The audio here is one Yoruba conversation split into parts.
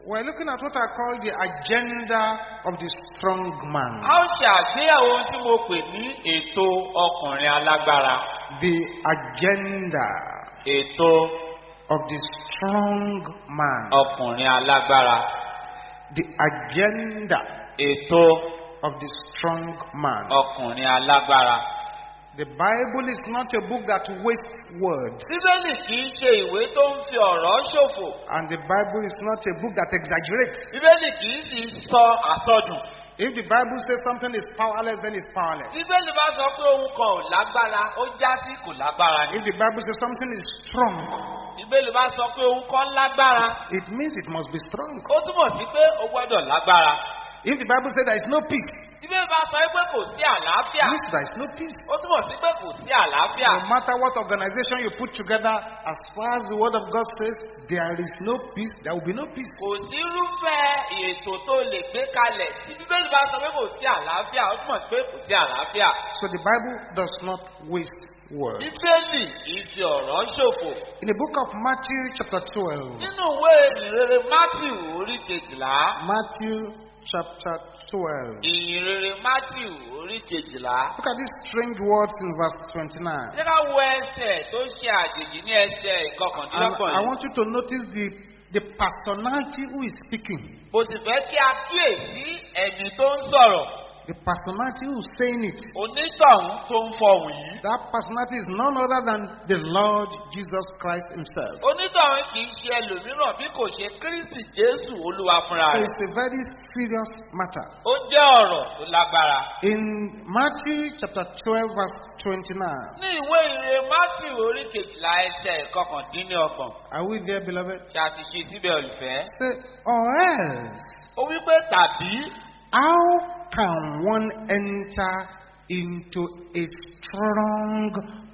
We're looking at what I call the agenda of the strong man. A ó ṣe àgbéyẹ̀wò ohun tí mo pè ní ètò ọkùnrin alágbára. The agenda Ètò of the strong man. ọkùnrin alágbára. The agenda Ètò of the strong man. ọkùnrin alágbára. The Bible is not a book that wastes words. Bíbélì kì í ṣe ìwé tó ń fi ọ̀rọ̀ ṣòfò. And the Bible is not a book that exaggerates. Bíbélì kì í sì sọ àsọdùn. If the Bible says something is powerless, then it's powerless. Bíbélì bá sọ pé ohun kan ò lágbára, ó já sí kò lágbára ni. If the Bible says something is strong, Bíbélì bá sọ pé ohun kan lágbára, it means it must be strong. ó túmọ̀ sí pé ó gbọ́dọ̀ lágbára. If the Bible says there is no peace, Bíbélì bá sọ pé kò sí àlàáfíà, it means there is no peace. ó túmọ̀ sí pé kò sí àlàáfíà. No matter what organization you put together, as far as the word of God says there is no peace, there will be no peace. Kò sí irúfẹ́ ètò tó lè gbé kalẹ̀. Tí Bíbélì bá sọ pé kò sí àlàáfíà, ó túmọ̀ sí pé kò sí àlàáfíà. So the Bible does not waste words. Bíbélì kì í fi ọ̀rọ̀ ṣòfò. In the book of Matthew chapter 12, Nínú ìwé ìrere Mátíù orí 12. Matthew chapter 12. Ìrere Mátíù orí 12. Look at these strange words in verse 29. Ṣé ká wo ẹsẹ̀ tó ṣe àjèjì ní ẹsẹ̀ And ìkọkàndínlọ́gbọ̀n I yìí? want you to notice the personality who is speaking. Mo sì fẹ́ kí a kíyèsí ẹni tó ń sọ̀rọ̀. The personality who is saying it. Onítọ̀hún tó ń fọhùn yìí. That personality is none other than the Lord Jesus Christ himself. Onítọ̀hún kì í ṣe ẹlòmíràn bí kò ṣe Kristi Jésù Olúwa fúnra So rẹ̀. it's a very serious matter. Ó jẹ́ ọ̀rọ̀ tó lágbára. In Matthew chapter 12 verse 29. Ní ìwé ìrere Mátíù orí 12 ẹsẹ̀ ìkọkàndínlọ́gbọ̀n. Are we there, beloved? Ṣé a ti ṣe síbẹ̀ olùfẹ́? Say, or else, Ó wí pé tàbí how can one enter into a strong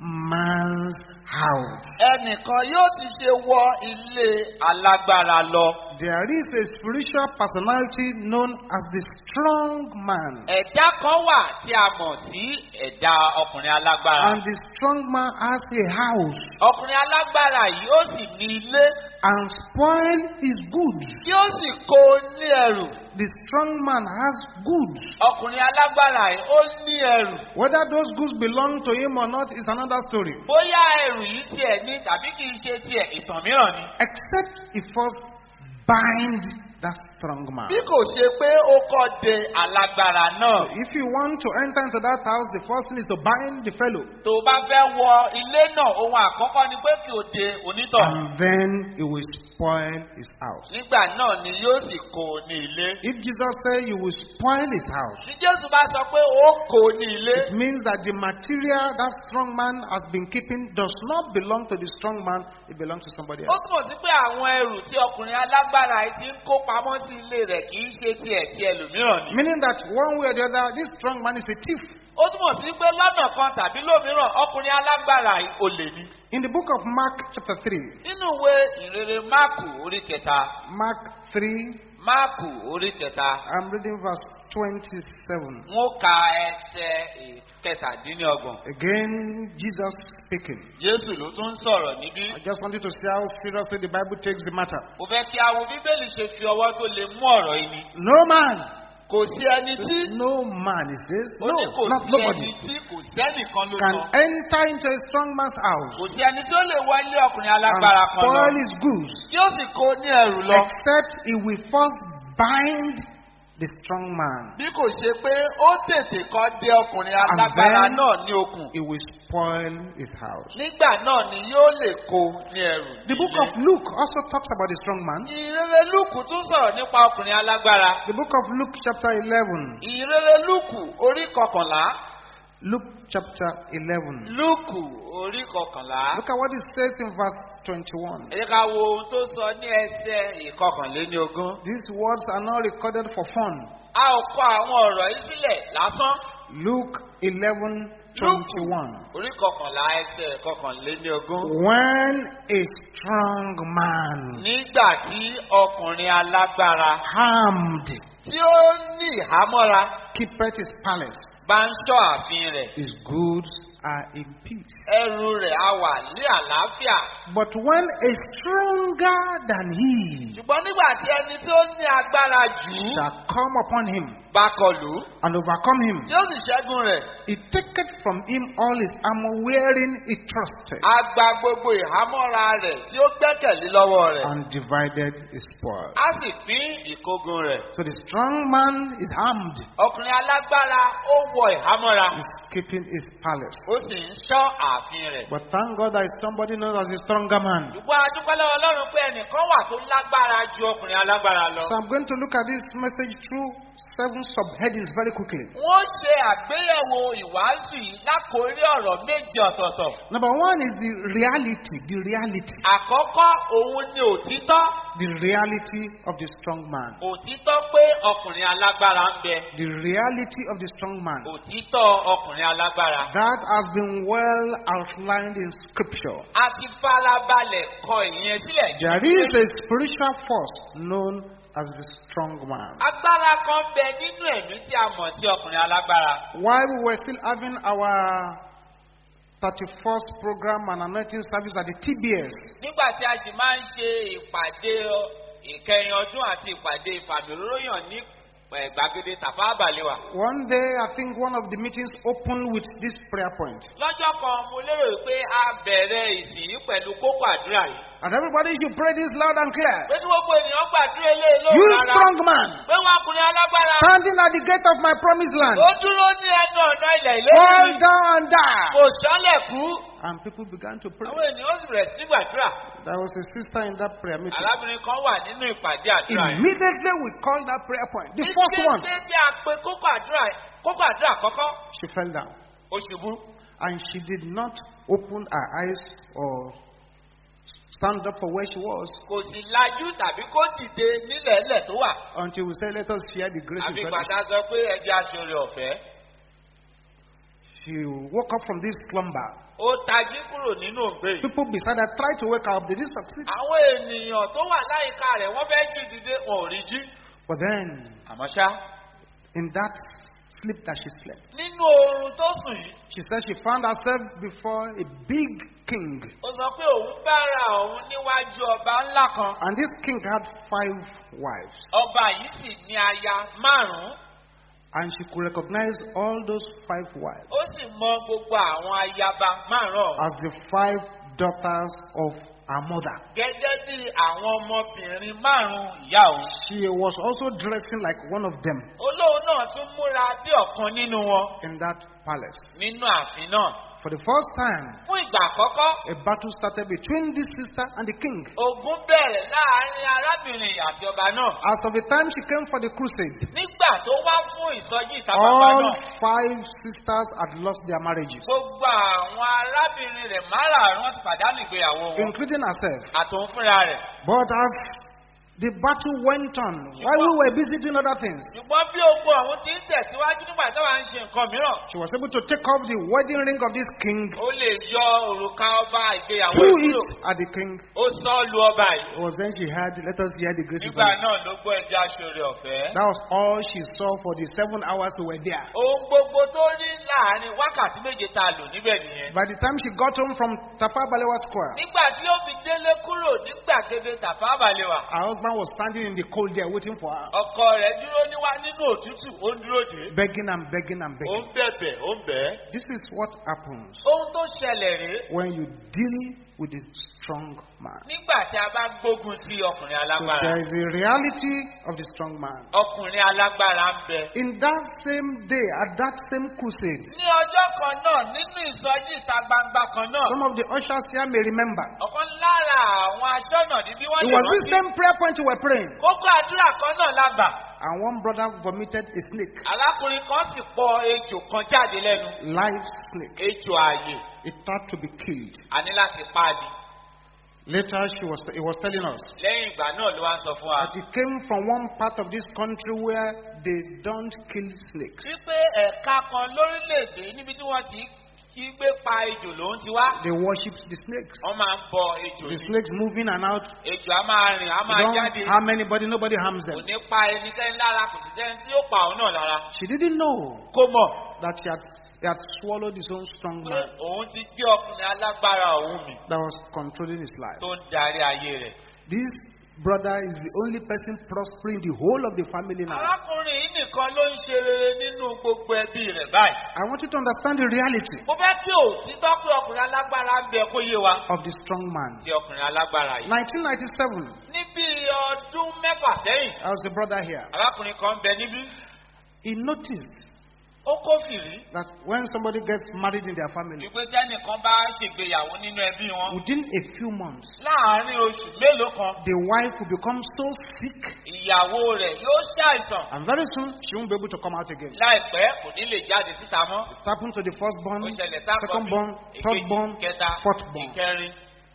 man's house? ẹnìkan yóò ti ṣe wọ ilé alágbára lọ. There is a spiritual personality known as the strong man. Ẹ̀dá kan wà tí a mọ̀ sí ẹ̀dá ọkùnrin alágbára. And the strong man has a house, Ọkùnrin alágbára yìí ó sì ní ilé and spoil his goods. tí ó sì kó ní ẹrù. The strong man has goods. Ọkùnrin alágbára yìí ó ní ẹrù. Whether those goods belong to him or not is another story. Bóyá ẹrù yìí tiẹ̀ ní tàbí kì í ṣe tiẹ̀ ìtàn mìíràn ni. Except he first bind that strong man. Bí kò ṣe pé ó kọ́ de alágbára náà. If you want to enter into that house, the first thing is to bind the fellow. Tó bá fẹ́ wọ ilé náà, ohun àkọ́kọ́ ni pé kí o de onítọ̀. And then he will spoil his house. Nígbà náà ni yóò sì kó o ní ilé. If Jesus said you will spoil his house, Tí Jésù bá sọ pé ó kó o ní ilé. it means that the material that strong man has been keeping does not belong to the strong man, it belongs to somebody Ó else. túmọ̀ sí pé àwọn ẹrù tí ọkùnrin alágbára yìí ti ń kó pamọ́ sí ilé rẹ̀ kì í ṣe tiẹ̀ ti ẹlòmíràn ni. Meaning that one way or the other, this strong man is a thief. Ó túmọ̀ sí pé lọ́nà kan tàbí lómìíràn ọkùnrin alágbára yìí olè ni. In the book of Mark chapter 3, Nínú ìwé ìrere Máàkù orí 3. Mark 3, Máàkù orí 3. I'm reading verse 27. Wọ́n ka ẹsẹ̀ ìkẹtàdínlọ́gbọ̀n. Again, Jesus speaking. Jésù ló tún ń sọ̀rọ̀ níbí. I just want you to see how seriously the Bible takes the matter. Mo fẹ́ kí a wo Bíbélì ṣe fi ọwọ́ tó lè mú ọ̀rọ̀ yìí ni. No man, Kò sí ẹni tí no man, he says, ó ní kò not sí ẹni nobody tí kò sẹ́nìkan ló can sọ. enter into a strong man's house Kò sí ẹni tó lè wọ ilé ọkùnrin and alágbára kan lọ. spoil his goods, Tí ó sì kó ní ẹrù lọ. except he will first bind the strong man. Bí kò ṣe pé ó tètè kọ́ dé ọkùnrin alágbára then- náà ní okùn. He will spoil his house. Nígbà náà ni yóò lè kó ní ẹrù. The book of Luke also talks about the strong man. Ìrere Lúùkù tún sọ̀rọ̀ nípa ọkùnrin alágbára. The book of Luke chapter 11. Ìrere Lúùkù orí 11. Luke chapter 11. Lúùkù orí 11. Look at what it says in verse 21. Ẹ jẹ́ ká wo ohun tó sọ ní ẹsẹ̀ 21. These words are not recorded for fun. A ò kọ àwọn ọ̀rọ̀ yìí sílẹ̀ lásán. Luke 11:21. Orí 11 ẹsẹ̀ 21. When a strong man, Nígbà tí ọkùnrin alágbára armed, tí ó ní ìhámọ́ra keepeth his palace, bá ń ṣọ́ ààfin rẹ̀, his goods are in peace. ẹrù rẹ̀ á wà ní àlàáfíà. But when a stronger than he Ṣùgbọ́n nígbà tí ẹni tó ní agbára jù ú shall come upon him bá kọlù ú, and overcome him, tí ó sì ṣẹ́gun rẹ̀, he taketh from him all his armor wherein he trusted, á gba gbogbo ìhámọ́ra rẹ̀ tí ó gbẹ́kẹ̀lé lọ́wọ́ rẹ̀, and divided his spoil. á sì pín ìkógun rẹ̀. So the strong man is armed, Ọkùnrin alágbára ó wọ ìhámọ́ra, is keeping his palace. ó sì ń ṣọ́ ààfin rẹ̀. But thank God that somebody knows as a stronger man. Ṣùgbọ́n a dúpẹ́ lọ́wọ́ Ọlọ́run pé ẹnìkan wà tó lágbára ju ọkùnrin alágbára lọ. So I'm going to look at this message through 7 subheadings very quickly. Wọ́n ṣe àgbéyẹ̀wò ìwàásù yìí lákòórí ọ̀rọ̀ méjì ọ̀tọ̀ọ̀tọ̀. Number 1 is the reality. The reality. Àkọ́kọ́ òun ni òtítọ́. The reality of the strong man. Òtítọ́ pé ọkùnrin alágbára ń bẹ. The reality of the strong man. Òtítọ́ ọkùnrin alágbára. That has been well outlined in scripture. A ti farabalẹ̀ kọ ìyẹn sílẹ̀. There is a spiritual force known as the strong man. Agbára kan bẹ nínú ẹ̀mí tí a mọ̀ sí ọkùnrin alágbára. While we were still having our 31st program and anointing service at the TBS, Nígbà tí a sì máa ń ṣe ìpàdé ìkẹyìn ọdún àti ìpàdé ìfàmìlóyàn ní gbàgede Tafawa Balewa. one day I think one of the meetings opened with this prayer point. Lọ́jọ́ kan mo lérò pé a bẹ̀rẹ̀ ìsìn yìí pẹ̀lú kókó àdúrà yìí. And everybody should pray this loud and clear. Pé kí gbogbo ènìyàn gbàdúrà eléyìí You lóhùn rárá. strong man, Pé wọn ọkùnrin alágbára. standing at the gate of my promised land, Ó dúró ní ẹnu ọ̀nà ilẹ̀ fall ìlérí. down and die. Kò sọ́lẹ̀ kú. And people began to pray. Àwọn ènìyàn sì bẹ̀rẹ̀ sí gbàdúrà. There was a sister in that prayer meeting. Arábìnrin kan wà nínú ìpàdé àdúrà yìí. Immediately we called that prayer point. The first one, Ní tí a pe kókó àdúrà àkọ́kọ́, she fell down. ó ṣubú. And she did not open her eyes or stand up for where she was Kò sì lajú tàbí kó dìde nílẹ̀ ilẹ̀ tó wà. until we said, let us share the grace Àfi with gbàdá sọ pé ẹjẹ́ aṣọ́rẹ́ ọ̀fẹ́. She woke up from this slumber. Ó tají kúrò nínú òǹgbẹ yìí. People beside her tried to wake her up. They didn't succeed. Àwọn ènìyàn tó wà láyìíká rẹ̀ wọ́n fẹ́ jí dìde wọn ò rí jí. But then, Àmọ́ ṣá, in that sleep that she slept, nínú oorun tó sùn yìí, she said she found herself before a big king. ó sọ pé òun bára òun níwájú ọba ńlá kan. And this king had 5 wives. Ọba yìí sì ní aya 5. And she could recognize all those 5 wives Ó sì mọ gbogbo àwọn ayaba 5 as the 5 daughters of her mother. gẹ́gẹ́ bí àwọn ọmọbìnrin 5 ìyá òun. She was also dressing like one of them Olóhùn náà tún múra bí ọ̀kan nínú wọn in that palace. nínú ààfin náà. For the first time, Fún ìgbà àkọ́kọ́, a battle started between this sister and the king. ogun bẹ̀rẹ̀ láàrin arábìnrin àti ọba náà. As of the time she came for the crusade, Nígbà tó wá fún ìsọjí ìta gbangba all náà, 5 sisters had lost their marriages, gbogbo àwọn arábìnrin rẹ̀ 5 ti pàdánù ìgbéyàwó wọn. including herself. Àtòun fúnra rẹ̀. But as the battle went on, while we were busy doing other things, Ṣùgbọ́n bí ogun ọ̀hún ti ń tẹ̀síwájú nígbà tí wọ́n ń ṣe nǹkan mìíràn, she was able to take off the wedding ring of this king, ó lè yọ òrùka ọba ìgbéyàwó threw ìkúrò. it at the king. Ó sọ lu ọba yìí. It was then she had, let us hear the grace of Nígbà God. náà ló gbọ́ ẹjẹ́ aṣọ́rẹ́ ọ̀fẹ́. That was all she saw for the 7 hours we were there. Ohun gbogbo tó rí láàrin wákàtí méje tá a lò níbẹ̀ nìyẹn. By the time she got home from Tafawa Balewa Square, Nígbà tí ó fi délé kúrò ní gbàgede Tafawa Balewa, her husband was standing in the cold there waiting for her, ọkọ rẹ̀ dúró nínú òtútù, ó ń dúró dè é. begging and begging and Ó begging. ń bẹ̀bẹ̀, ó ń bẹ̀ ẹ́. This is what happens Ohun tó ṣẹlẹ̀ rèé. when you deal with a strong man. Nígbà tí a bá gbógun sí ọkùnrin So alágbára, there is a reality of the strong man. ọkùnrin alágbára ń bẹ. In that same day, at that same crusade, Ní ọjọ́ kan náà, nínú ìsọjí ìta gbangba kan náà, some of the ushers here may remember. ọ̀kan lára àwọn aṣọ́nà ní bí wọ́n It lè was this rántí. same prayer point we were praying. Kókó àdúrà kan náà la gbà. And one brother vomited a snake, Arákùnrin kan sì pọ ejò kan jáde lẹ́nu. live snake. Ejò ààyè. It had to be killed. A ní láti pa á ni. Later, he was telling us Lẹ́yìn ìgbà náà ló wá ń sọ fún wa. that he came from one part of this country where they don't kill snakes. Wípé ẹ̀ka kan lórílẹ̀-èdè níbi tí wọ́n ti gbígbé pa ejò ló ń ti wá. They worship the snakes. Wọ́n máa ń bọ ejò The ni. snakes move in and out. Ejò á máa rìn, á They máa don't jáde. harm anybody, nobody harms Kò them. ní pa ẹnikẹ́ni lára, kò sì sẹ́ni tí ó pa òun náà lára. She didn't know Kó mọ̀ that he had swallowed his own strong pé man òun ti gbé ọkùnrin alágbára òun mì that was controlling his life. tó ń darí ayé rẹ̀. This brother is the only person prospering the whole of the family now. Arákùnrin yìí nìkan ló ń ṣe rere nínú gbogbo ẹbí rẹ̀ báyìí. I want you to understand the reality Mo fẹ́ kí òtítọ́ pé ọkùnrin alágbára ń bẹ kó yé wa. of the strong man. Ti ọkùnrin alágbára yìí. 1997, Níbi ọdún mẹ́fà sẹ́yìn, there was a brother here. arákùnrin kan ń bẹ níbí. He noticed Ó kófìrí that when somebody gets married in their family, wípé tẹ́nìkan bá ṣègbéyàwó nínú ẹbí wọn. within a few months, Láàárín oṣù mélòó kan, the wife will become so sick, ìyàwó rẹ̀ yóò ṣàìsàn. and very soon she won't be able to come out again. Láìpẹ́ kò ní lè jáde síta mọ́. It happened to the firstborn, Ó ṣẹlẹ̀ sáàkọ́ secondborn, thirdborn, kẹta, fourthborn. ìkẹrin.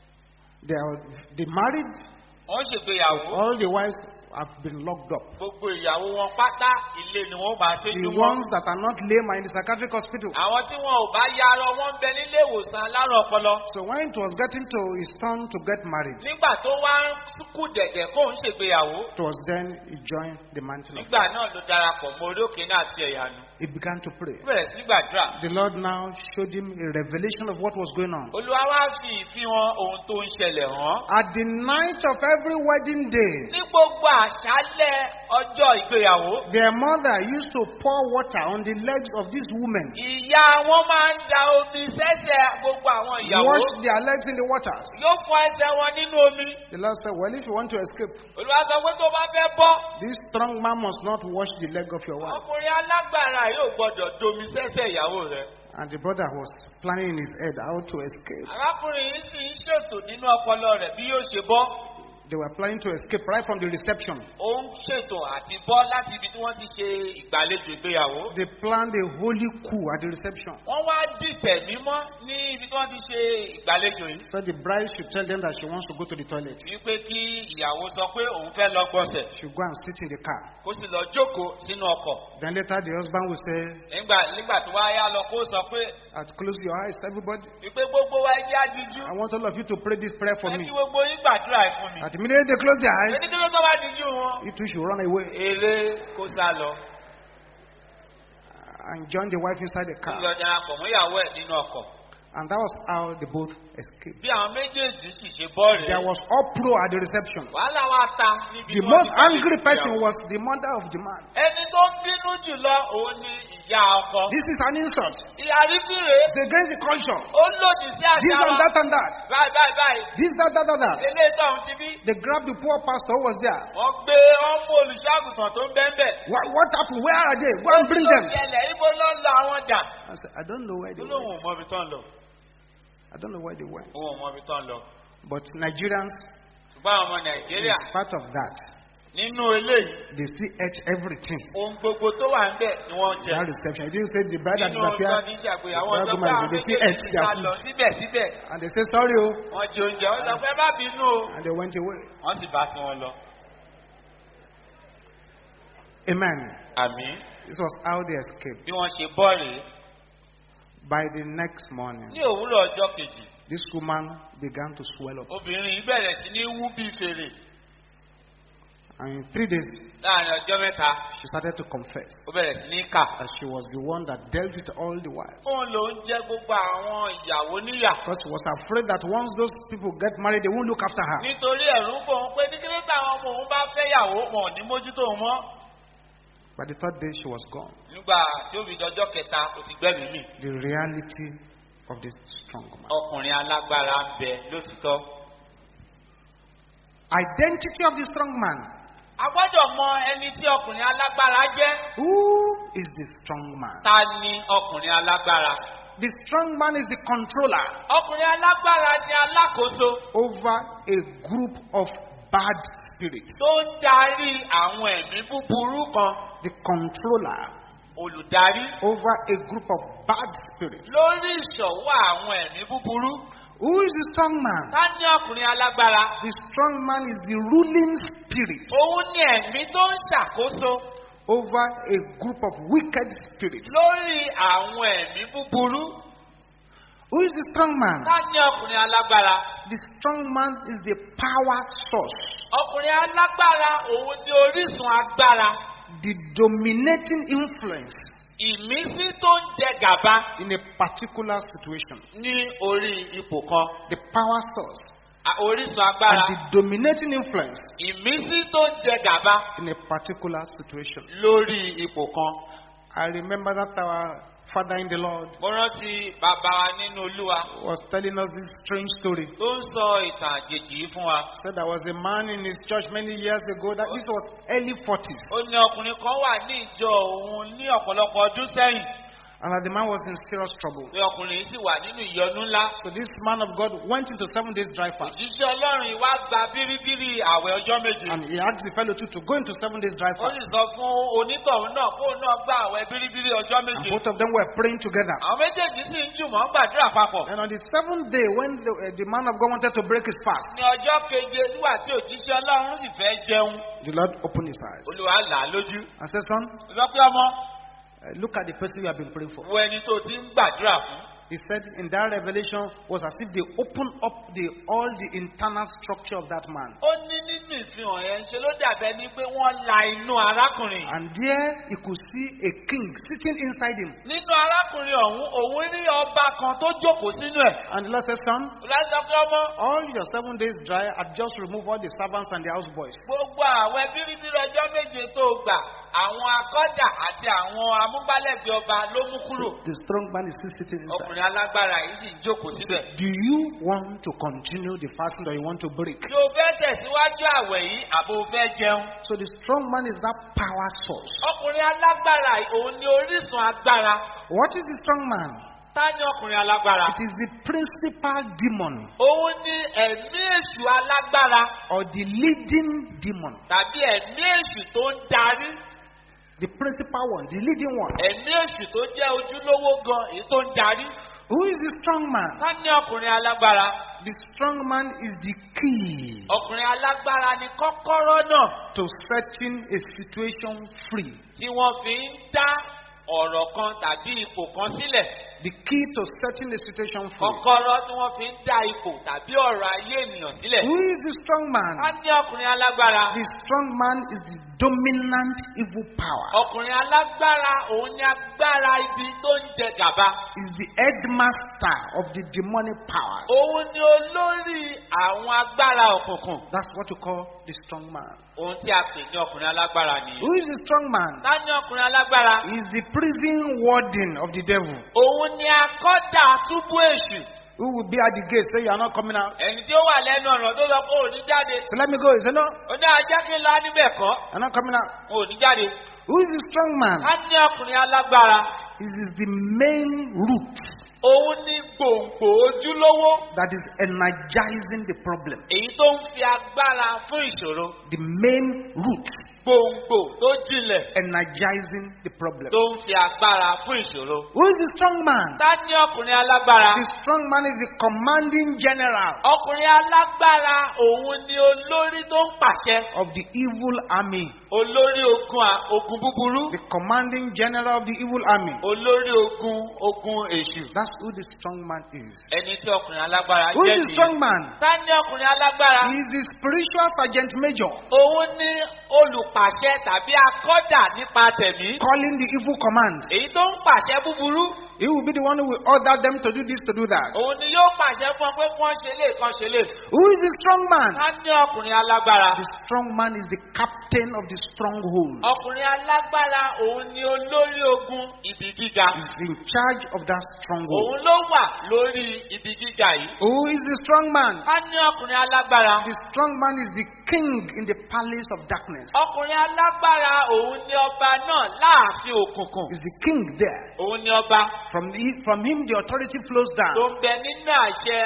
They married, Wọ́n ṣègbéyàwó. all the wives have been locked up. Gbogbo ìyàwó wọn pátá ilé ni wọ́n bá The ṣẹ́jú wọn. ones that are not lame are in the psychiatric hospital. Àwọn tí wọn ò bá yarọ wọn ń bẹ nílé ìwòsàn alárùn ọpọlọ. So when it was getting to his turn to get married, Nígbà tó wá ń kú dẹ̀dẹ̀ kó ń ṣègbéyàwó. it was then he joined the mountain of Nígbà God. náà ló darapọ̀ mọ́ orí òkè náà àti ẹ̀yànú. He began to pray. Ó bẹ̀rẹ̀ sí gbàdúrà. The Lord now showed him a revelation of what was going on. Olúwa wá fi ìfihàn ohun tó ń ṣẹlẹ̀ hàn. At the night of every wedding day, Ní gbogbo àṣálẹ̀ ọjọ́ ìgbéyàwó, their mother used to pour water on the legs of these women, ìyá wọn máa ń da omi sẹ́sẹ̀ gbogbo àwọn ìyàwó. wash their legs in the water. Yóò fọ ẹsẹ̀ wọn nínú omi. The Lord said, well, if you want to escape, Olúwa sọ pé tó bá fẹ́ bọ́, this strong man must not wash the leg of your wife. ọkùnrin alágbára yóò gbọdọ̀ domi sẹ́sẹ̀ ìyàwó rẹ̀. And the brother was planning in his head how to escape. Arákùnrin yìí sì ń ṣètò nínú ọpọlọ rẹ̀ bí yóò ṣe bọ́. They were planning to escape right from the reception. Ó ń ṣètò àti bọ́ láti ibi tí wọ́n ti ṣe ìgbàlejò ìgbéyàwó. They planned a holy coup at the reception. Wọ́n wá dìtẹ̀ mímọ́ ní ibi tí wọ́n ti ṣe ìgbàlejò yìí. So the bride should tell them that she wants to go to the toilet. Wípé kí ìyàwó sọ pé òun fẹ́ lọ gbọ̀nsẹ̀. She'll go and sit in the car. Kó sì lọ jókòó sínú ọkọ̀. Then later the husband will say, Nígbà tó wá yá lọ kó sọ pé close your eyes, everybody. wípé gbogbo wa ẹjẹ́ àdìjú. I want all of you to pray this prayer for Ẹ me. kí gbogbo yín gbàdúrà ẹ̀ fún mi. At immediately they close their eyes, Ẹni kí ló tó wá díjú wọn. you two should run away Eré kó sá lọ. and join the wife inside the Ó car. lọ darapọ̀ mọ́ ìyàwó ẹ̀ nínú ọkọ̀. And that was how they both escaped. Bí àwọn méjèèjì kì í ṣe bọ́ rèé. There was uproar at the reception. Wàhálà wa ta níbi The tí wọ́n most ti gbàlejò angry person ìgbéyàwó. was the mother of the man. Ẹni tó ń bínú jùlọ òun ni ìyá ọkọ. This is an insult. Ìyá rífì rèé. It's against the culture. Ó lòdì sí This àṣà and wa. that and that. Báyìí. This, that. Eléyìí tó ń ti bí. They grabbed the poor pastor who was there. Wọ́n gbé ọmọ olùṣàgùtàn tó ń bẹ́ẹ̀ What happened? Where are they? Go and bring them. ṣẹlẹ̀ ibo ló ń lọ àwọn dà. I said, I don't know where they Ó lóun went. ò mọ ibi tó ń lọ. I don't know where they went. Òun ò mọ ibi tó ń lọ. But Nigerians, Ṣùgbọ́n àwọn ọmọ Nàìjíríà in spite of that, nínú eléyìí, they still ate everything. ohun gbogbo tó wà ń bẹ̀ ni wọ́n jẹ. That reception. I didn't say the bride that Nínú ọjọ́ disappeared. ní ìjàgbéyàwó The ọjọ́ pé argument àwọn is they still ate méjèèjì their sá lọ food. síbẹ̀síbẹ̀. And they say, sorry, oh. Wọ́n jẹ oúnjẹ, wọ́n sọ pé má bínú o. And they went away. Wọ́n sì bá tiwọn lọ. Amen. Àmín. This was how they escaped. Bí wọ́n ṣe bọ́ rèé. By the next morning, Ní òwúrọ̀ ọjọ́ kejì, this woman began to swell up. obìnrin yìí bẹ̀rẹ̀ sí ní wú bí fèrè. And in 3 days, Láàárín ọjọ́ mẹ́ta, she started to confess ó bẹ̀rẹ̀ sí ní kà. that she was the one that dealt with all the wives. Òun ló ń jẹ́ gbogbo àwọn ìyàwó níyà. Because she was afraid that once those people get married, they won't look after her. Nítorí ẹ̀rù ń bò ń pé ní kílé táwọn ọmọ òun bá fẹ́ yàwó wọn ò ní mójútó òun mọ́. By the 3rd day, she was gone. Nígbà tí ó fi dọjọ́ kẹta, ó ti gbẹ́mìí mì. The reality of the strong man. Ọkùnrin alágbára ń bẹ lótìtọ́. Identity of the strong man. A gbọ́dọ̀ mọ ẹni tí ọkùnrin alágbára jẹ́. Who is the strong man? Ta ni ọkùnrin alágbára? The strong man is the controller Ọkùnrin alágbára ni alákòóso over a group of bad spirits. tó ń darí àwọn ẹ̀mí búburú kan. The controller Olùdarí over a group of bad spirits. lórí ìṣọ̀wọ́ àwọn ẹ̀mí búburú. Who is the strong man? Ká ní ọkùnrin alágbára. The strong man is the ruling spirit Òun ni ẹ̀mí tó ń ṣàkóso over a group of wicked spirits. lórí àwọn ẹ̀mí búburú. Who is the strong man? Ta ni ọkùnrin alágbára? The strong man is the power source, Ọkùnrin alágbára òun ni orísun agbára. the dominating influence Ìmísí tó ń jẹ gàba in a particular situation. ní orí ipò kan. The power source Orísun agbára. and the dominating influence Ìmísí tó ń jẹ gàba in a particular situation. lórí ipò kan. I remember that our father in the Lord Mo rántí bàbá wa nínú Olúwa was telling us this strange story. tó ń sọ ìtàn àjèjì yìí fún wa. Said there was a man in his church many years ago that this was early 40s. Ó ní ọkùnrin kan wà ní ìjọ òun ní ọ̀pọ̀lọpọ̀ ọdún sẹ́yìn. And that the man was in serious trouble. Pé ọkùnrin yìí sì wà nínú ìyọnu ńlá. So this man of God went into 7 days dry fast. Òjíṣẹ́ Ọlọ́run yìí wá gba bíríbírí àwẹ̀ ọjọ́ méje. And he asked the fellow to go into 7 days dry Ó fast. sì sọ fún onítọ̀hún náà kó náà gba àwẹ̀ bíríbírí ọjọ́ And méje. both of them were praying together. Àwọn méjèèjì sì ń jùmọ̀ gbàdúrà papọ̀. And on the 7th day, when the man of God wanted to break his fast, Ní ọjọ́ keje nígbà tí òjíṣẹ́ Ọlọ́run sì fẹ́ jẹun. the Lord opened his eyes Olúwa là á lójú. and said, Son, Lọ pé ọmọ look at the person you have been praying for. wo ẹni tó ti ń gbàdúrà fún. He said in that revelation was as if they opened up all the internal structure of that man. Ó ní nínú ìfihàn yẹn ṣe ló dàbẹ́ ní pé wọ́n la inú arákùnrin. And there he could see a king sitting inside him. Nínú arákùnrin ọ̀hún, òun rí ọba kan tó jókòó sínú ẹ̀. And the Lord said, Son, Lọ́jọ́ pé ọmọ all your 7 days dry, I've just removed all the servants and the houseboys. gbogbo àwẹ̀ bíríbírí ọjọ́ méje tó gbà àwọn akọ́jà àti àwọn amúgbálẹ́gbẹ̀ẹ́ ọba ló mú kúrò. The strong man is still sitting inside. Ọkùnrin alágbára yìí sì ń jókòó síbẹ̀. Do you want to continue the fasting or you want to break? Ṣé o fẹ́ tẹ̀síwájú àwẹ̀ yìí àbò o fẹ́ jẹun? So the strong man is that power source. Ọkùnrin alágbára yìí òun ni orísun agbára. What is the strong man? Ta ni ọkùnrin alágbára? It is the principal demon Òun ni ẹ̀mí èṣù alágbára or the leading demon. tàbí ẹ̀mí èṣù tó ń darí. The principal one, the leading one. Ẹ̀mí èṣù tó jẹ́ ojúlówó gan èyí tó ń darí. Who is the strong man? Ta ni ọkùnrin alágbára? The strong man is the key Ọkùnrin alágbára ni kọ́kọ́rọ́ náà to setting a situation free. tí wọ́n fi ń dá ọ̀rọ̀ kan tàbí ipò kan sílẹ̀. The key to setting a situation free. Kọ́kọ́rọ́ tí wọ́n fi ń dá ipò tàbí ọ̀rọ̀ ayé ènìyàn sílẹ̀. Who is the strong Ta man? ni ọkùnrin alágbára? The strong man is the dominant evil power. Ọkùnrin alágbára òun ni agbára ibi tó ń jẹ gàba. Is the headmaster of the demonic powers. Òun ni olórí àwọn agbára òkùnkùn. That's what you call the strong man. Ohun tí a pè ní ọkùnrin alágbára nìyí. Who is the strong man? Ta ni ọkùnrin alágbára? He is the prison warden of the devil. Òun ni akọ́dà túbú èṣù. Who will be at the gate say you are not coming out? Ẹni tí ó wà lẹ́nu ọ̀nà tó sọ pé òní jáde. So let me go. He said no, Ó ní ajá kí n la níbẹ̀ kọ́. I'm not coming out. Òní jáde. Who is the strong man? Ta ni ọkùnrin alágbára? It is the main root Òun ni gbòǹgbò ojúlówó. that is energizing the problem. Èyí tó ń fi agbára fún ìṣòro. The main root Gbòǹgbò tó jinlẹ̀ energizing the problem. tó ń fi agbára fún ìṣòro. Who is the strong man? Ta ni ọkùnrin alágbára? The strong man is the commanding general Ọkùnrin alágbára òun ni olórí tó ń pàṣẹ. of the evil army. Olórí ogun búburú. The commanding general of the evil army. Olórí ogun èṣù. That's who the strong man is. Ẹni tí ọkùnrin alágbára Who jẹ́ is the strong nìyí. man? Ta ni ọkùnrin alágbára? He is the spiritual sergeant major Òun ni olùpàṣẹ tàbí akọ́dà nípa tẹ̀mí. calling the evil command. Èyí tó ń pàṣẹ búburú. He will be the one who will order them to do this, to do that. Òun ni yóò pàṣẹ fún ọ pé kí wọ́n ṣe lè kan ṣe lè. Who is the strong man? Ta ni ọkùnrin alágbára? The strong man is the captain of the stronghold. Ọkùnrin alágbára òun ni olórí ogun ibi gíga. He is in charge of that stronghold. Òun ló wà lórí ibi gíga yìí. Who is the strong man? Ta ni ọkùnrin alágbára? The strong man is the king in the palace of darkness. Ọkùnrin alágbára òun ni ọba náà láàfin òkùnkùn. Is the king there. Òun ni ọba. From him the authority flows Tó down. ń bẹ nínú àṣẹ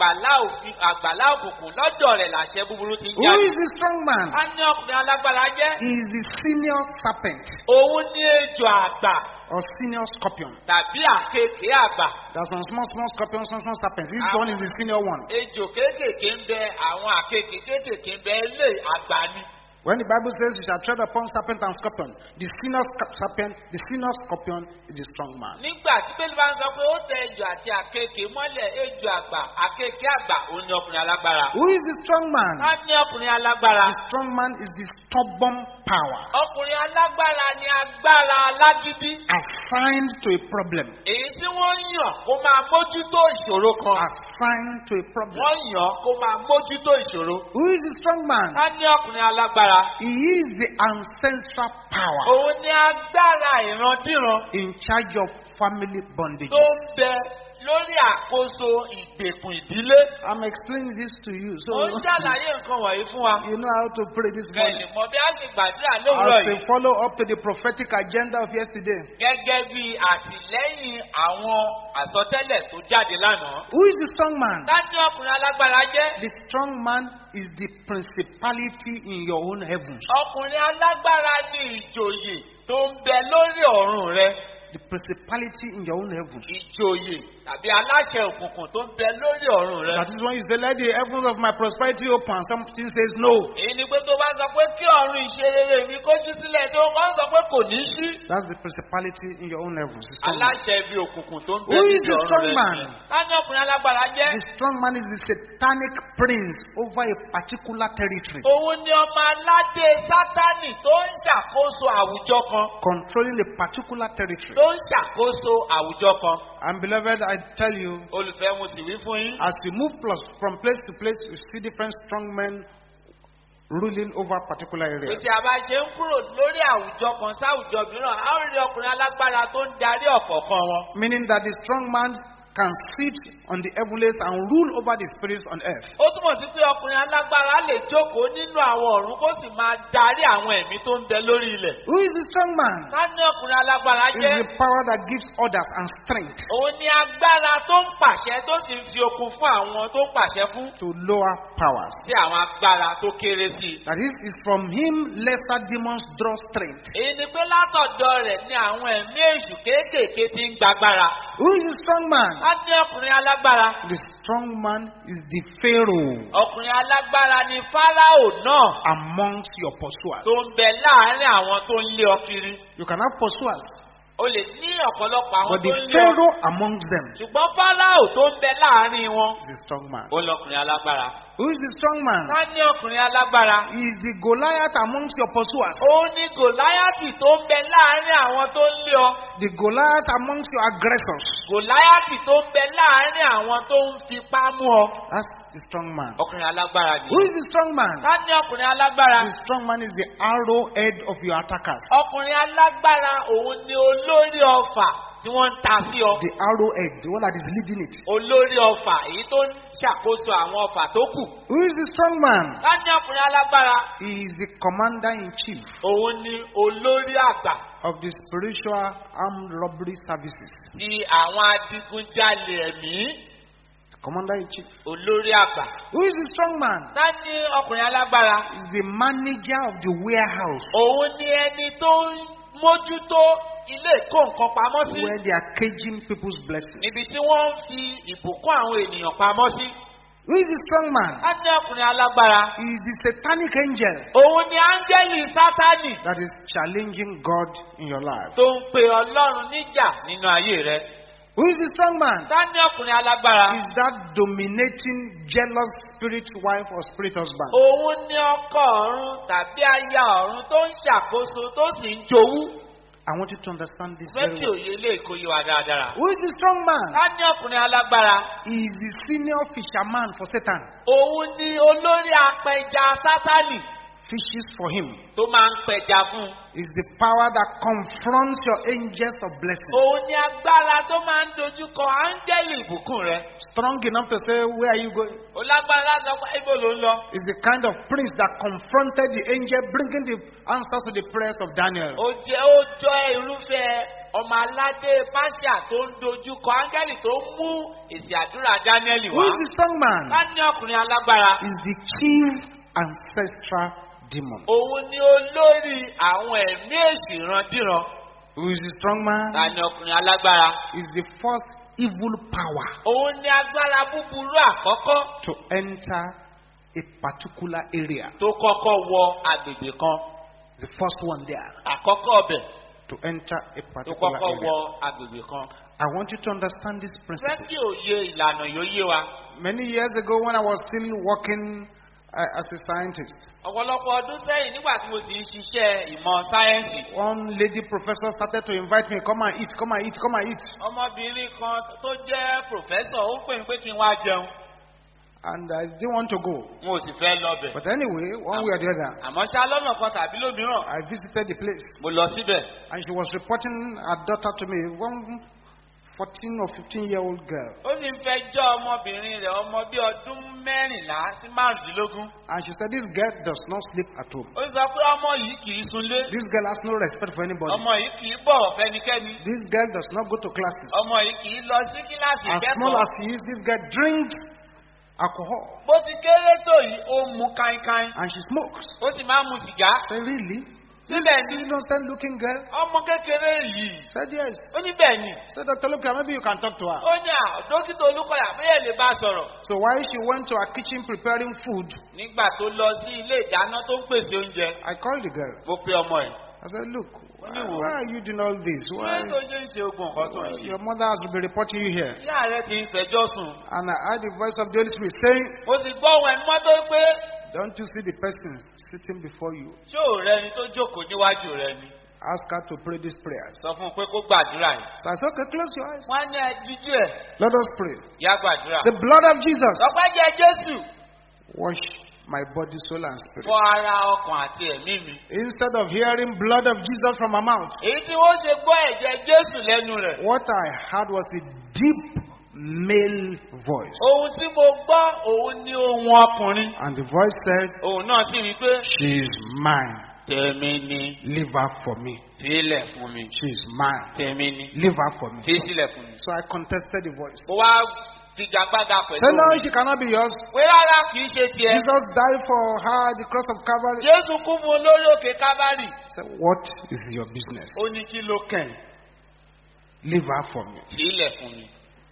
àgbàlá òkùnkùn lọ́dọ̀ rẹ̀ làṣẹ búburú ti ń Who jáde. is the strong man? Ta ni ọkùnrin alágbára jẹ́? He is the senior serpent Òun ni ejò àgbà or senior scorpion. tàbí àkekèé àgbà. There's some small scorpions, some serpents. This one is the senior one. Ejò kéékèèké ń bẹ, àwọn àkekèé kéékèèké ń bẹ, ilé àgbà ni. When the Bible says you shall tread upon serpent and scorpion, the senior serpent, the senior scorpion is the strong man. Nígbà tí Bíbélì bá ń sọ pé ó tẹ ejò àti àkekèé mọ́lẹ̀, ejò àgbà, àkekèé àgbà, òun ni ọkùnrin alágbára. Who is the strong man? Ká ní ọkùnrin alágbára. The strong man is the stubborn power Ọkùnrin alágbára ni agbára alágídí. assigned to a problem. Èyí tí wọ́n yàn kó máa mójútó ìṣòro kan. Assigned to a problem. Wọ́n yàn kó máa mójútó ìṣòro. Who is the strong man? Ká ní ọkùnrin alágbára. He is the ancestral power Òun ni agbára ìrandíran in charge of family bondage. tó ń bẹ lórí àkóso ìgbèkùn ìdílé. I'm explaining this to you so Ó ń ṣàlàyé nǹkan wọ̀nyí fún wa. you know how to pray this Kẹ̀lì morning. mọ̀ bí a ṣe gbàdúrà lówùrọ̀ As a yìí. follow-up to the prophetic agenda of yesterday. Gẹ́gẹ́ bí àtìlẹ́yìn àwọn àsọtẹ́lẹ̀ tó jáde lánàá. Who is the strong man? Láti ọkùnrin alágbára jẹ́. The strong man is the principality in your own heavens. Ọkùnrin alágbára ni ìjòyè tó ń bẹ lórí ọ̀run rẹ. The principality in your own heavens. Ìjòyè tàbí aláṣẹ òkùnkùn tó ń bẹ lórí ọ̀run rẹ. That is when you say, let the heavens of my prosperity open. Something says no. Èyí ni pé tó bá sọ pé kí ọ̀run ìṣerere mi kó ṣí sílẹ̀ tó wọ́n sọ pé kò ní ṣí. That's the principality in your own heavens. The strong man. Aláṣẹ ibi òkùnkùn tó ń bẹ Who is lórí the ọ̀run strong rẹ. man? Láti ọkùnrin alágbára jẹ́. The strong man is the satanic prince over a particular territory, Òun ni ọmọ aládé Sátánì tó ń ṣàkóso àwùjọ kan. controlling a particular territory. Tó ń ṣàkóso àwùjọ kan. And beloved, I tell you, Olùfẹ́ mo sì wí fún yín. as you move from place to place, you see different strong men ruling over particular areas. Ètò àbájẹ ń kúrò lórí àwùjọ kan sáwùjọ mìíràn, a ó rí ọkùnrin alágbára tó ń darí ọ̀kọ̀ọ̀kan wọn. Meaning that the strong man can sit on the heavens and rule over the spirits on earth. Ó túmọ̀ sí pé ọkùnrin alágbára lè jókòó nínú àwọn ọ̀run kó sì máa darí àwọn ẹ̀mí tó ń bẹ lórí ilẹ̀. Who is the strong man? Ká ní ọkùnrin alágbára Is jẹ́. the power that gives orders and strength Òun ni agbára tó ń pàṣẹ tó sì ń fi okun fún àwọn tó ń pàṣẹ fún. to lower powers. Sí àwọn agbára tó kéré sí i. That is from him lesser demons draw strength. Èyí ni pé látọ̀dọ̀ rẹ̀ ni àwọn ẹ̀mí èṣù kéékèèké ti ń gbàgbára. Who is the strong man? Ká ní ọkùnrin alágbára. The strong man is the Pharaoh Ọkùnrin alágbára ni Fáráò náà amongst your pursuers. tó ń bẹ láàárín àwọn tó ń lé ọ kiri. You can have pursuers, O lè ní ọ̀pọ̀lọpọ̀ àwọn but tó the ń lé ọ. Pharaoh amongst them Ṣùgbọ́n Fáráò tó ń bẹ láàárín wọn. is the strong man. Ó lọkùnrin alágbára. Who is the strong man? Ká ní ọkùnrin alágbára. He is the Goliath amongst your pursuers. Ó ní Gòláyàtì tó ń bẹ láàárín àwọn tó ń lé ọ. The Goliath amongst your aggressors. Gòláyàtì tó ń bẹ láàárín àwọn tó ń fipá mú ọ. That's the strong man. Ọkùnrin alágbára ni. Who is the strong man? Ká ní ọkùnrin alágbára. The strong man is the arrowhead of your attackers. Ọkùnrin alágbára òun ni olórí ọfà tí wọ́n ń ta sí ọ. The arrowhead, the one that is leading it. Olórí ọfà èyí tó ń ṣàkóso àwọn ọfà tó kù. Who is the strong man? Ká ní ọkùnrin alágbára. He is the commander in chief Òun ni olórí àgbà of the spiritual armed robbery services. ti àwọn adigunjalè ẹ̀mí. Commander in chief. Olórí àgbà. Who is the strong man? Ká ní ọkùnrin alágbára. He is the manager of the warehouse Òun ni ẹni tó ń mójútó ilé ìkó nǹkan pamọ́ sí. where they are caging people's blessings. Níbi tí wọ́n ń fi ìbùkún àwọn ènìyàn pamọ́ sí. Who is the strong man? Ká ní ọkùnrin alágbára. He is the satanic angel Òun ni áńgẹ́lì Sátánì that is challenging God in your life. tó ń pe Ọlọ́run níjà nínú ayé rẹ. Who is the strong man? Ká ní ọkùnrin alágbára. Is that dominating jealous spirit wife or spirit husband? Òun ni ọkọ ọ̀run tàbí aya ọ̀run tó ń ṣàkóso tó sì ń jowú. I want you to understand this Fẹ́ very kí well. òye lè kó yé wa dáadáa. Who is the strong man? Ká ní ọkùnrin alágbára. He is the senior fisherman for Satan. Òun ni olórí apẹja Sátánì Fishes for him. tó máa ń pẹja fún un. Is the power that confronts your angels of blessing. Òun ni agbára tó máa ń dojúkọ áńgẹ́lì ìbùkún rẹ. Strong enough to say, where are you going? Ó lágbára láti sọ pé ibo ló ń lọ. Is the kind of prince that confronted the angel, bringing the answers to the prayers of Daniel. Ó jọ irúfẹ́ ọmọ aládé Páṣíà tó ń dojúkọ áńgẹ́lì tó ń mú èsì àdúrà Dáníẹ́lì Who wá. is the strong man? Ká ní ọkùnrin alágbára. Is the chief ancestral demon. Òun ni olórí àwọn ẹ̀mí èṣù ìrandíran. Who is the strong man? Ká ní ọkùnrin alágbára. Is the first evil power Òun ni agbára búburú àkọ́kọ́ to enter a particular area. tó kọ́kọ́ wọ agbègbè kan. The first one there àkọ́kọ́ ọbẹ̀ to enter a tó particular kọ́kọ́ area. wọ agbègbè kan. I want you to understand this fẹ́ principle. kí òye ìlànà yóò yé wa. Many years ago, when I was still working as a scientist, ọ̀pọ̀lọpọ̀ ọdún sẹ́yìn nígbà tí mo sì ń ṣiṣẹ́ ìmọ̀ sáyẹ́ǹsì. one lady professor started to invite me, come and eat, come and eat, come and eat. ọmọbìnrin kan tó jẹ́ pòfẹ́sọ̀ ó pè mí pé kí n wá jẹun. And I didn't want to go. mo sì fẹ́ lọ bẹ̀. But anyway, one way or the other, àmọ́ ṣá lọ́nà kan tàbí lómìíràn. I visited the place. mo lọ síbẹ̀. And she was reporting her daughter to me, one 14 or 15-year-old girl. ó sì ń fẹjọ́ ọmọbìnrin rẹ̀ ọmọ bíi ọdún 14 sí 15. And she said, this girl does not sleep at home. ó sọ pé ọmọ yìí kì í sunlé. This girl has no respect for anybody. ọmọ yìí kì í bọ̀wọ̀ fẹ́nikẹ́ni. This girl does not go to classes. ọmọ yìí kì í lọ sí kíláàsì As small ìkẹ́kọ̀ọ́. as he is, this girl drinks alcohol. bó ti kéré tó yìí ó mu káínkáín. And she smokes. ó sì máa ń mu sìgá. I said, really? níbẹ̀ ni Innocent looking girl? ọmọ kékeré yìí. I said, yes. ó ní bẹ́ẹ̀ ni. I said, Dr. Luka, maybe you can talk to her. ó ní dókítà Olúkọ̀yà bóyá lè bá sọ̀rọ̀. So while she went to her kitchen preparing food, nígbà tó lọ sí ilé ìdáná tó ń pèsè oúnjẹ. I called the girl. mo pe ọmọ ẹ̀. I said, look, why are you doing all this? ṣé tó ṣe ń ṣe ogun nǹkan tó ń ṣe. Your mother has been reporting you here. ìyá rẹ ti ń fẹjọ́ sùn. And I heard the voice of the Holy Spirit saying, mo sì gbọ́ ohùn ẹ̀mí mọ́ tó pé don't you see the person sitting before you? ṣé ò rẹ ni tó jókòó níwájú rẹ ni. Ask her to pray these prayers. sọ fún un pé kó gbàdúrà yìí. So I said, okay, close your eyes. wọ́n á ní ẹdíjú ẹ̀. Let us pray. yá gbàdúrà. The blood of Jesus, ọpẹ́ jẹ́ Jésù. wash my body, soul, and spirit. fọ ara ọkàn àti ẹ̀mí mi. Instead of hearing blood of Jesus from my mouth, èyí tí wọ́n ṣe gbọ́ ẹ̀jẹ̀ Jésù lẹ́nu rẹ̀. what I heard was a deep male voice. ohun tí mo gbọ́ òun ni ohun ọkùnrin. And the voice said, òun náà sì wí pé she is mine. tèmi ni. Leave her for me. sílẹ̀ fún mi. She is mine. tèmi ni. Leave her for me. fi sílẹ̀ fún mi. So I contested the voice. mo wá figagbága pẹ̀lú. Said, no, she cannot be yours. pé rárá kì í ṣe tiẹ̀. Jesus died for her at the cross of Calvary. Jésù kú fún un lórí òkè Kábárì. Said, what is your business? ó ní kí ló kàn. Leave her for me. sílẹ̀ fún mi.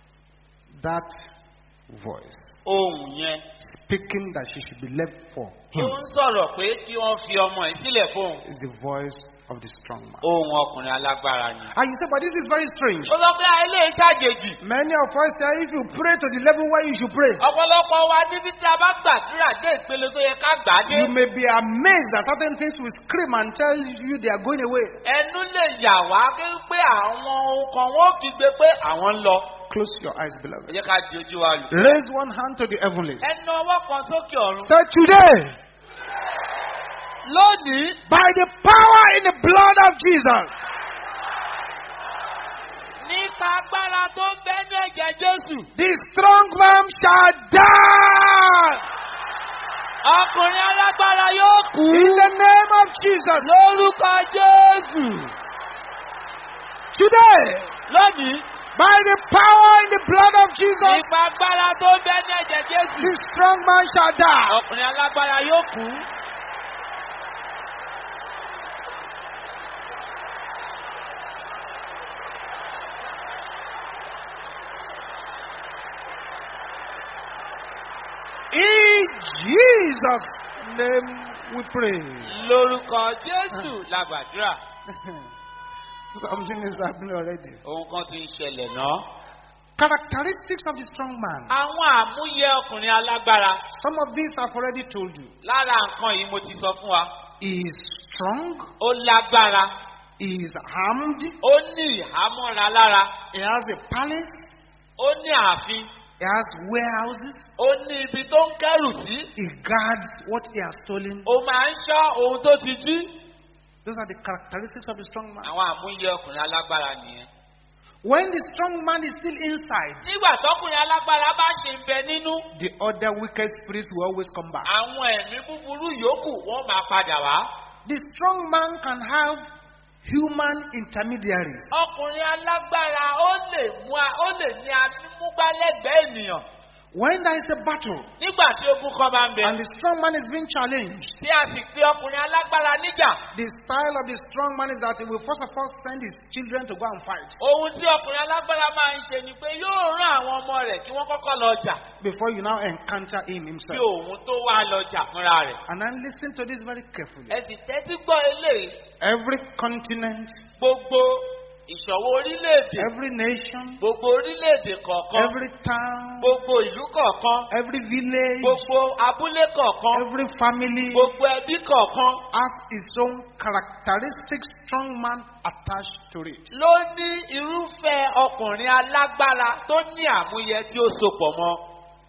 That voice ohùn yẹn. speaking that she should be left for ó him ń sọ̀rọ̀ pé kí wọ́n fi ọmọ ẹ̀ sílẹ̀ fóun. is the voice of the strong man. ohùn ọkùnrin alágbára ni. And you say, but this is very strange. ó sọ pé àìlè ṣàjèjì. Many of us say, if you pray to the level where you should pray, ọ̀pọ̀lọpọ̀ wa níbi tí a bá gbàdúrà dé ìpele tó yẹ ká gbà á dé. you may be amazed that certain things will scream and tell you they are going away. ẹnu lè yà wá pé àwọn ohun kan wọ́n fi gbé pé àwọn ń lọ. Close your eyes, beloved. ẹ jẹ́ ká di ojú wa lù. Raise one hand to the heavenlies. ẹnu ọwọ́ kan sókè ọ̀run. Say, today, lónìí. by the power in the blood of Jesus, nípa agbára tó ń bẹ ní ẹ̀jẹ̀ Jésù. the strong man shall die. ọkùnrin alágbára yóò kú. In the name of Jesus. lórúkọ Jésù. Today, lónìí. by the power in the blood of Jesus, nípa agbára tó ń bẹ ní ẹ̀jẹ̀ Jésù. the strong man shall die. ọkùnrin alágbára yóò kú. In Jesus' name we pray. lórúkọ Jésù la gbàdúrà. Something is happening already. ohun kan ti ń ṣẹlẹ̀ náà. Characteristics of the strong man. àwọn àmúyẹ ọkùnrin alágbára. Some of these I've already told you. lára nǹkan yìí mo ti sọ fún wa. He is strong. ó lágbára. He is armed. ó ní ìhámọ́ra lára. He has a palace. ó ní ààfin. He has warehouses. ó ní ibi tó ń kẹ́rù sí. He guards what he has stolen. ó máa ń ṣọ́ ohun tó ti jí. Those are the characteristics of the strong man. àwọn àmúyẹ ọkùnrin alágbára nìyẹn. When the strong man is still inside, nígbà tọkùnrin alágbára bá ṣe ń bẹ nínú. the other wicked spirits will always come back. àwọn ẹ̀mí búburú yòókù wọ́n máa padà wá. The strong man can have human intermediaries. ọkùnrin alágbára ó lè ní amúgbálẹ́gbẹ̀ẹ́ ènìyàn. When there is a battle Nígbà tí ogun kan bá ń bẹ. and the strong man is being challenged, Tí a sì pé ọkùnrin alágbára níjà. the style of the strong man is that he will first of all send his children to go and fight Ohun tí ọkùnrin alágbára máa ń ṣe ni pé yóò rán àwọn ọmọ rẹ̀ kí wọ́n kọ́kọ́ lọ jà. before you now encounter him Kí himself. òun tó wá lọ jà fúnra rẹ̀. And then listen to this very carefully. Ẹ sì tẹ́tí gbọ́ eléyìí. Every continent, Gbogbo ìṣọ̀wọ́ orílẹ̀-èdè. every nation, Gbogbo orílẹ̀-èdè kọ̀ọ̀kan. every town, Gbogbo ìlú kọ̀ọ̀kan. every village, Gbogbo abúlé kọ̀ọ̀kan. every family Gbogbo ẹbí kọ̀ọ̀kan. has its own characteristic strong man attached to it. Ló ní irúfẹ́ ọkùnrin alágbára tó ní àmúyẹ tí ó sopọ̀ mọ́.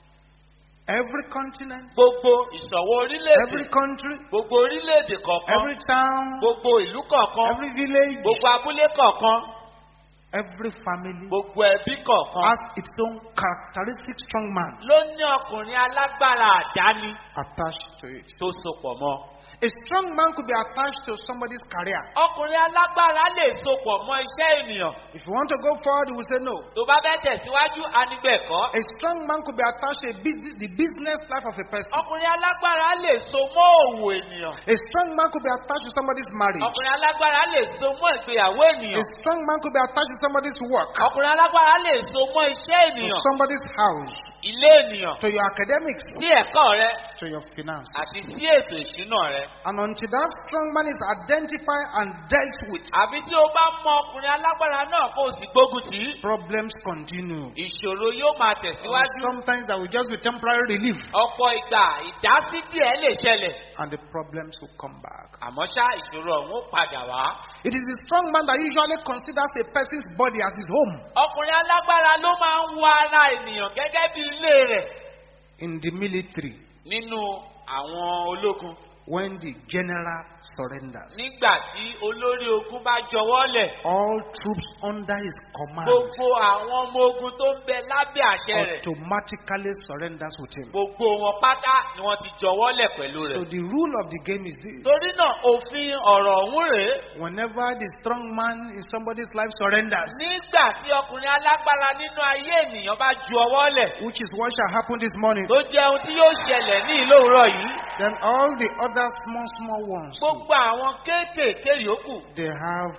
Every continent, Gbogbo ìṣọ̀wọ́ orílẹ̀-èdè. every country, Gbogbo orílẹ̀-èdè kọ̀ọ̀kan. every town, Gbogbo ìlú kọ̀ọ̀kan. every village, Gbogbo abúlé kọ̀ọ̀kan. every family Gbogbo ẹbí kọ̀ọ̀kan. has its own characteristic strong man Ló ní ọkùnrin alágbára àdáni attached to it. tó sopọ̀ mọ́. A strong man could be attached to somebody's career. Ọkùnrin alágbára lè sopọ̀ mọ́ iṣẹ́ ènìyàn. If you want to go forward, he will say no. Tó bá fẹ́ tẹ̀síwájú, a ní bẹ́ẹ̀ kọ́. A strong man could be attached to the business life of a person. Ọkùnrin alágbára lè so mọ́ òwò ènìyàn. A strong man could be attached to somebody's marriage. Ọkùnrin alágbára lè so mọ́ ìgbéyàwó A ènìyàn. strong man could be attached to somebody's work, Ọkùnrin alágbára lè so mọ́ iṣẹ́ to ènìyàn. somebody's house, Ilé ènìyàn. to your academics, Sí ẹ̀kọ́ rẹ to your finances. àti sí ètò ìṣúná rẹ. And until that strong man is identified and dealt with, Àbí tí o bá mọ ọkùnrin alágbára náà kó o sì gbógun tì í. problems continue. Ìṣòro yóò máa And tẹ̀síwájú. sometimes there will just be temporary relief, Ọ̀pọ̀ ìgbà ìdásí díẹ̀ lè ṣẹlẹ̀. and the problems will come back. Àmọ́ ṣá ìṣòro ọ̀hún ó padà wá. It is the strong man that usually considers a person's body as his home. Ọkùnrin alágbára ló máa ń wo ara ènìyàn gẹ́gẹ́ bí ilé rẹ̀. In the military, Nínú àwọn ológun. when the general surrenders, Nígbà tí olórí ogun bá jọwọ́ lẹ̀. all troops under his command Gbogbo àwọn ọmọ ogun tó ń bẹ lábẹ́ àṣẹ rẹ̀. automatically surrenders with him. Gbogbo wọn pátá ni wọ́n ti jọwọ́ lẹ̀ pẹ̀lú So rẹ̀. the rule of the game is this: Torí náà òfin ọ̀rọ̀ ọ̀hún rèé. whenever the strong man in somebody's life surrenders, Nígbà tí ọkùnrin alágbára nínú ayé ènìyàn bá ju ọwọ́ lẹ̀. which is what shall happen this morning, Tó jẹ́ ohun tí yóò ṣẹlẹ̀ ní ìlówùrọ̀ yìí. then all the other small ones, Gbogbo àwọn kéékèèké yòókù. they have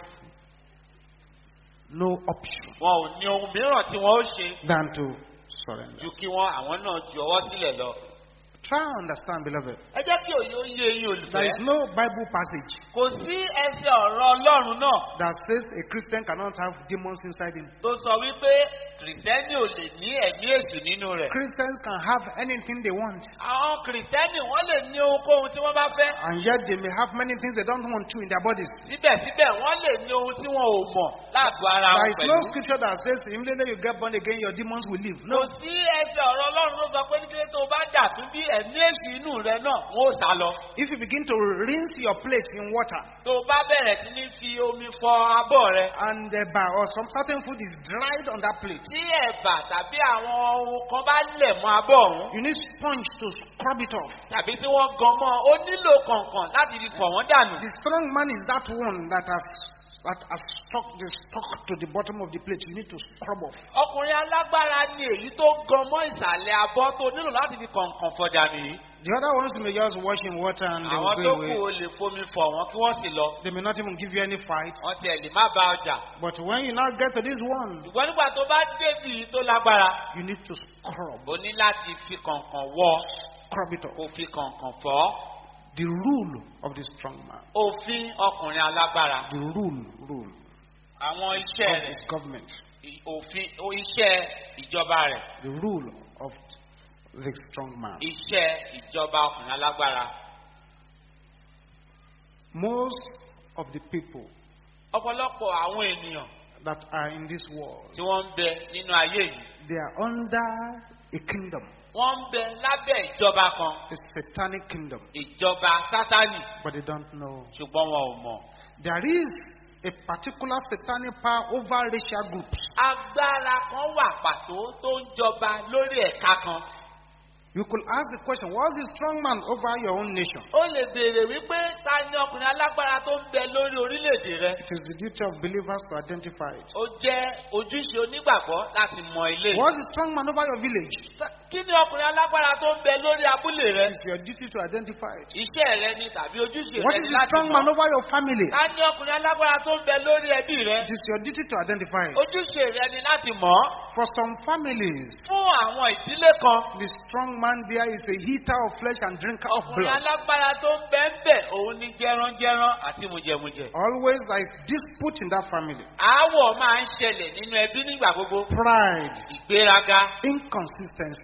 no option Wọn ò ní ohun mìíràn tí wọ́n ó ṣe than to surrender. ju kí wọ́n àwọn náà ju ọwọ́ sílẹ̀ lọ. Try and understand, beloved. Ẹ jẹ́ kí òye ó yé eyín There is olùfẹ́. no Bible passage Kò sí ẹsẹ̀ ọ̀rọ̀ Ọlọ́run náà that says a Christian cannot have demons inside him. tó sọ wípé kìrìsìtẹ́nì ò lè ní ẹ̀mí èṣù nínú rẹ̀. Christians can have anything they want, Àwọn kìrìsìtẹ́nì wọ́n lè ní ohunkóhun tí wọ́n bá fẹ́. and yet they may have many things they don't want to in their bodies. Síbẹ̀síbẹ̀ wọ́n lè ní ohun tí wọn ò mọ̀ láàbò ara There wọn is no pẹ̀lú. scripture that says immediately you get born again, your demons will leave. Kò No. sí ẹsẹ̀ ọ̀rọ̀ Ọlọ́run tó sọ pé ní kí tó bá dà tún bí ẹ̀mí èṣù inú rẹ náà wọ́n ó sá lọ. If you begin to rinse your plate in water, Tó bá bẹ̀rẹ̀ sí ní fi omi fọ abọ́ rẹ. and or some certain food is dried on that plate, Tí ẹ̀bà tàbí àwọn ohun kan bá lẹ̀ mọ́ abọ́ ọ̀hún you need sponge to scrub it off. tàbí tí wọ́n gan mọ́ ó nílò kọ̀ọ̀kan láti fi fọ̀ wọ́n dànù. The strong man is that one that has stuck to the bottom of the plate. You need to scrub off. Ọkùnrin alágbára ni èyí tó gan mọ́ ìsàlẹ̀ abọ́ tó nílò láti fi kọ̀ọ̀kan fọ̀ dànù yìí. The other ones may just wash in water and they Àwọn will tó go kù away. ó lè fomi fọ̀ wọ́n kí wọ́n sì lọ. They may not even give you any fight. Wọ́n tiẹ̀ lè má ba ọjà. But when you now get to this one, Ṣùgbọ́n nígbà tó bá débi tó lágbára, you need to scrub. o ní láti fi kọ̀ọ̀kan wọ́ Scrub it kó off. fi kọ̀ọ̀kan fọ́. The rule of the strong man. Òfin ọkùnrin alágbára. The rule Àwọn iṣẹ́ of rẹ̀. his government. Òfin iṣẹ́ ìjọba rẹ̀. The rule of the strong man. Iṣẹ́ ìjọba ọkùnrin alágbára. Most of the people Ọ̀pọ̀lọpọ̀ àwọn ènìyàn that are in this world, tí wọ́n ń bẹ nínú ayé yìí. they are under a kingdom, Wọ́n ń bẹ lábẹ́ ìjọba kan. a satanic kingdom, Ìjọba Sátánì. but they don't know. Ṣùgbọ́n wọn ò mọ̀. There is a particular satanic power over racial groups. Agbára kan wà pàtó tó ń jọba lórí ẹ̀ka kan. You could ask the question, what's the strong man over your own nation? Ó lè béèrè wípé ta ni ọkùnrin alágbára tó ń bẹ lórí orílẹ̀-èdè rẹ. It is the duty of believers to identify it. Ó jẹ́ ojúṣe onígbàgbọ́ láti mọ ilé. What's the strong man over your village? Kí ni ọkùnrin alágbára tó ń bẹ lórí abúlé rẹ? It's your duty to identify it. Iṣẹ́ rẹ ni tàbí ojúṣe What rẹ is ni the láti strong man mọ̀. over your family? Ká ní ọkùnrin alágbára tó ń bẹ lórí ẹbí rẹ. It is your duty to identify it. Ojúṣe rẹ ni láti mọ̀. For some families, Fún àwọn ìdílé kan, the strong man there is a eater of flesh and drinker of ọkùnrin blood. alágbára tó ń bẹ ń bẹ̀ òun ní jẹranjẹran àti mùjẹmùjẹ. Always there is dispute in that family. Aáwọ̀ máa ń ṣẹlẹ̀ nínú ẹbí nígbà gbogbo. Pride, Ìgbéraga, inconsistency.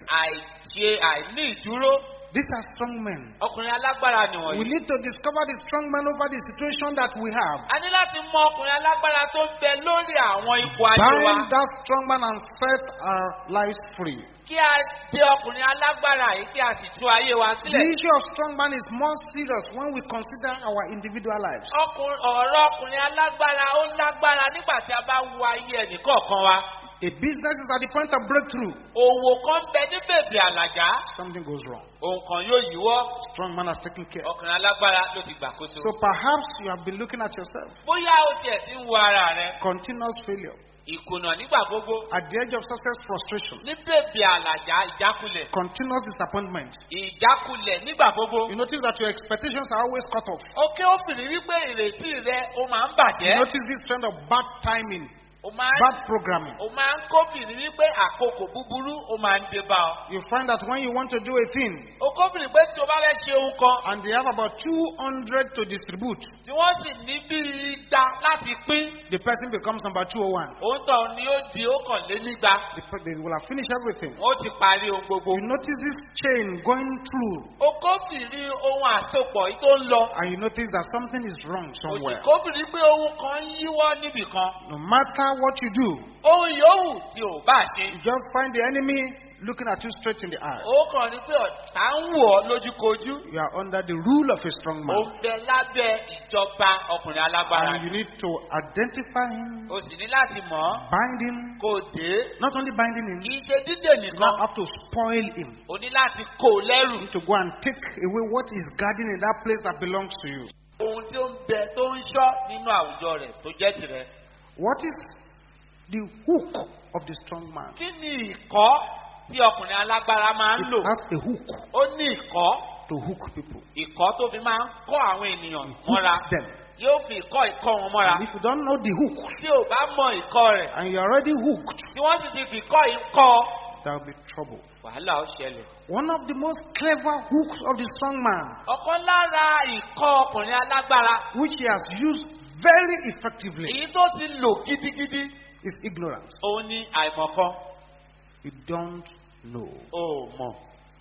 àìní ìdúró. These are strong men. Ọkùnrin alágbára We nìwọ̀nyí. need to discover the strong man over the situation that we have. A ní láti mọ ọkùnrin alágbára tó ń bẹ lórí àwọn ipò ayé wa. Bind that strong man and set our lives free. Kí a dé ọkùnrin alágbára yìí kí a sì tú ayé wa The sílẹ̀. issue of strong man is more serious when we consider our individual lives. Ọ̀rọ̀ ọkùnrin alágbára ó lágbára nígbà tí a bá wo ayé ẹnìkọ̀ọ̀kan wa. A business is at the point of breakthrough. Òwò kan bẹ ní bèbè àlàjá. Something goes wrong. Ohun kan yóò yíwọ́. Strong man has taken care. Ọkùnrin alágbára ló ti gbàkóso. So perhaps you have been looking at yourself. Bóyá o tiẹ̀ ti ń wo ara rẹ. Continuous failure. Ìkùnà nígbà gbogbo. At the edge of success, frustration. Ní bèbè àlàjá ìjákulẹ̀. Continuous disappointment. Ìjákulẹ̀ nígbà gbogbo. You notice that your expectations are always cut off. Òkè ó fìrí wípé ìrètí rẹ ó máa ń You bàjẹ́. notice this trend of bad timing, Ó máa ń bad programming. ó máa ń kófìrí wípé àkókò búburú ó máa ń dé bá ọ. You find that when you want to do a thing Ó kófìrí pé tí o bá fẹ́ ṣe ohun kan and they have about 200 to distribute, tí wọ́n sì ní bí igba láti pín, the person becomes number 201. òun tán ni ó di ókànlénígba. They will have finished everything. Ó ti parí ohun gbogbo. You notice this chain going through, Ó kófìrí ohun àsopọ̀ yìí tó ń lọ. and you notice that something is wrong Ó sì somewhere. kófìrí pé ohun kan ń yíwọ́ níbì kan. No matter what you do, Ohun yòówù tí ò bá ṣe. you just find the enemy looking at you straight in the eye. Ó kàn ní pé ọ̀tá ń wọ̀ ọ́ lójúkojú. You are under the rule of a strong Ó man, ń bẹ lábẹ́ ìjọba ọkùnrin alágbára. and you need to identify him, O sì ní láti mọ̀ ọ́. bind him, Kò dé. not only binding him, Kì í ṣe dídè you nìkan. now have to spoil him. O ní láti kó o lẹ́rù. To go and take away what is guarding in that place that belongs to you. Ohun tí ó ń bẹ tó ń ṣọ́ nínú àwùjọ rẹ̀ tó jẹ́ tirẹ̀. What is the hook of the strong man? Kí ni ìkọ́ tí ọkùnrin alágbára máa ń It lò? has a hook Ó ní ìkọ́. to hook people. Ìkọ́ tó fi máa ń kọ́ àwọn ènìyàn mọ́ra. Hooks them. Yóò fi ìkọ́ wọn mọ́ra. And if you don't know the hook Tí o bá mọ ìkọ́ rẹ̀, and you're already hooked, tí wọ́n sì ti fi ìkọ́ yìí kọ́, there will be trouble. wàhálà ó ṣẹlẹ̀. One of the most clever hooks of the strong man, Ọ̀kan lára ìkọ́ ọkùnrin alágbára, which he has used very effectively, èyí tó ti lò gidigidi, is ignorance. òun ni àìmọ̀kan. You don't know. O mọ̀.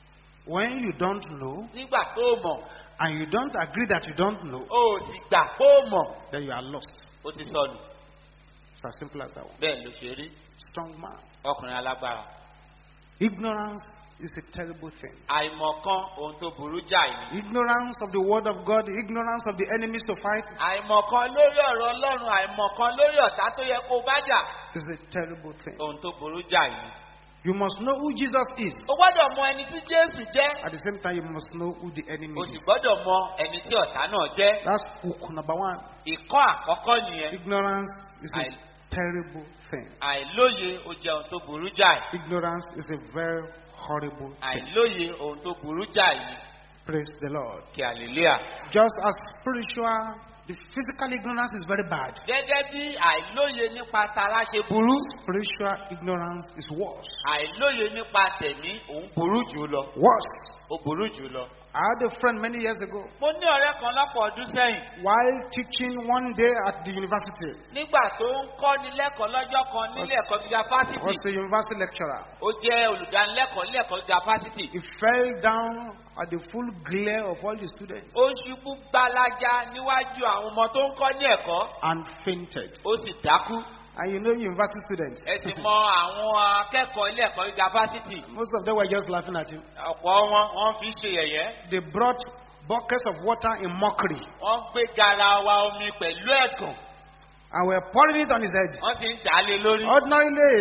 When you don't know Nígbà tó mọ̀, and you don't agree that you don't know, o sì gbà kó mọ̀, then you are lost. ó ti sọnù. It's as simple as that one. Bẹ́ẹ̀ ló ṣe rí Strong man. ọkùnrin alágbára. Ignorance is a terrible thing. Àìmọ̀kan ohun tó burú jáì ni. Ignorance of the word of God, ignorance of the enemies to fight Àìmọ̀kan lórí ọ̀rọ̀ Ọlọ́run, àìmọ̀kan lórí ọ̀tá tó yẹ kó bá jà, is a terrible thing. ohun tó burú jáì ni. You must know who Jesus is. O gbọ́dọ̀ mọ ẹni tí Jésù jẹ́, At the same time, you must know who the enemy o sì is. gbọ́dọ̀ mọ ẹni tí ọ̀tá náà jẹ́. That's hook number one. Ìkọ́ àkọ́kọ́ nìyẹn. Ignorance is a I- terrible thing. Àìlóye ó jẹ́ ohun tó burú jáì. Ignorance is a very horrible thing. Àìlóye ohun tó burú jáì ni. Praise the Lord. Kí hallelujah. Just as spiritual, the physical ignorance is very bad. Gẹ́gẹ́ bí àìlóye nípa tara ṣe burú, Spiritual ignorance is worse. àìlóye nípa tẹ̀mí òun burú jù lọ. Worse. Ó burú jù lọ. I had a friend many years ago Mo ní ọ̀rẹ́ kan lọ́pọ̀ ọdún sẹ́yìn. while teaching one day at the university. Nígbà tó ń kọ́ni lẹ́kọ̀ọ́ lọ́jọ́ kan nílé ẹ̀kọ́ gíga fásitì. Was a university lecturer. Ó jẹ́ olùdánilẹ́kọ̀ọ́ nílé ẹ̀kọ́ gíga fásitì. He fell down at the full glare of all the students Ó ṣubú gbalaja níwájú àwọn ọmọ tó ń kọ́ ní ẹ̀kọ́. and fainted. Ó sì dákú. And you know university students, Ẹ ti mọ àwọn akẹ́kọ̀ọ́ ilé ẹ̀kọ́ gíga fásitì. most of them were just laughing at him. Ọ̀pọ̀ wọ́n fi ṣe yẹ̀yẹ́. They brought buckets of water in mockery Wọ́n gbé garawa omi pẹ̀lú ẹ̀gàn. and were pouring it on his head. Wọ́n ti ń dà á lé lórí. Ordinarily,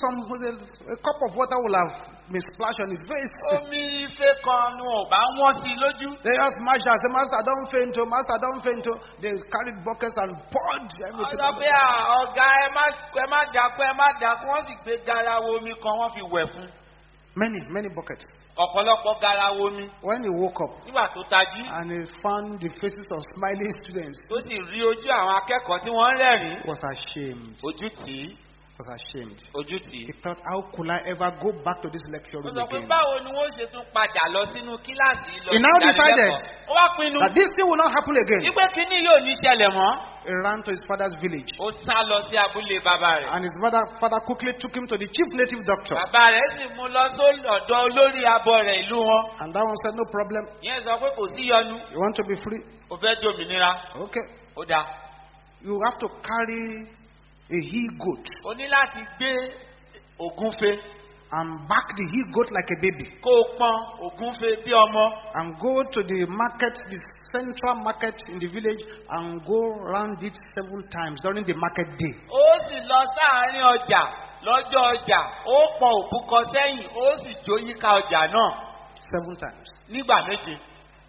a cup of water will have been splashed on his face. Omi ife kan ni wọn ò bá wọ́n sí i lójú. They asked Master, say, Master, don't faint, oh, Master, don't faint. Oh. They carried buckets and poured everything. Ọ̀sán pé ọ̀gá ẹ má dàkú ẹ má dàkú wọ́n sì gbé garawa omi kan wọ́n fi wẹ̀ fún. Many buckets. ọ̀pọ̀lọpọ̀ garawo omi. When he woke up Nígbà tó tají, and he found the faces of smiling students, tó sì rí ojú àwọn akẹ́kọ̀ọ́ tí wọ́n ń rẹ́rìn-ín. he was ashamed. Ojú tì í, Was ashamed. ojú tì í. He thought, how could I ever go back to this lecture Ó room sọ pé again? báwo ni wọ́n ṣe tún padà lọ sínú kíláàsì lọ He now decided ó wá pinnu that this thing will not happen again. wípé kínní yóò ní ṣẹlẹ̀ mọ́. He ran to his father's village. Ó sá lọ sí abúlé bàbá rẹ̀. And his father quickly took him to the chief native doctor. Bàbá rẹ̀ sì mú lọ sọ́dọ̀ olórí abọ́ rẹ̀ ìlú wọn. And that one said, no problem. Ìyẹn sọ pé kò sí yọnu. You want to be free? Ó fẹ́ jòmìnira. Okay. Ó dáa. You have to carry a he-goat O ní láti gbé ògúnfe. and back the he-goat like a baby. Kó o pọn ògúnfe bí ọmọ. And go to the market, the central market in the village, and go round it 7 times during the market day. Ó sì lọ sáàárín ọjà lọ́jọ́ ọjà. Ó pọn òbúkọ sẹ́yìn. Ó sì jó yíká ọjà náà 7 times. nígbà méje.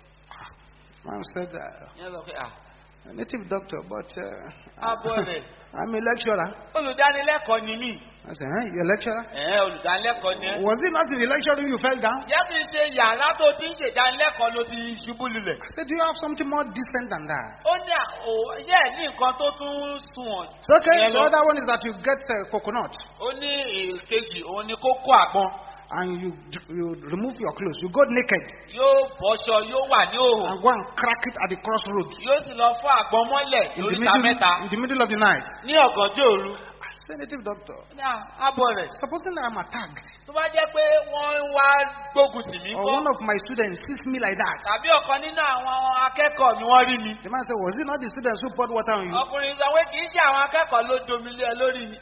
Man said, Ìyẹn sọ pé a native doctor, but abọ́ rẹ̀ I'm a lecturer. olùdánilẹ́kọ̀ọ́ ni mí. I said, you're a lecturer? Olùdánilẹ́kọ̀ọ́ ni ẹ́. Was it not in the lecture room you fell down? Jẹ́ kí n ṣe yàrá tó ti ń ṣèdánilẹ́kọ̀ọ́ ló ti ṣubú lulẹ̀. I said, do you have something more decent than that? Ó ní yẹ́ ẹ̀ ní nǹkan tó tún sunwọ̀n. So, okay, Ìyẹn the lọ. other one is that you get coconut Ó ní èkejì òun ni kó kó àgbọn. and you remove your clothes. You go naked Yóò bọ́ṣọ yóò wà ní òhò. and go and crack it at the crossroads Yóò sì lọ fọ́ àgbọn mọ́lẹ̀ in the lóríta mẹ́ta in the middle of the night. ní ọ̀gànjọ́ òru. I said, native doctor, Ní abọ́ rẹ̀. supposing I'm attacked Tó bá jẹ́ pé wọ́n ń wá gbógun tì mí or kọ́. one of my students sees me like that, Tàbí ọ̀kan nínú àwọn akẹ́kọ̀ọ́ mi wọ́n rí mi. the man said, was it not the students who poured water on you? Ọkùnrin sọ pé kì í ṣe àwọn akẹ́kọ̀ọ́ ló domi lé ẹ lórí mi.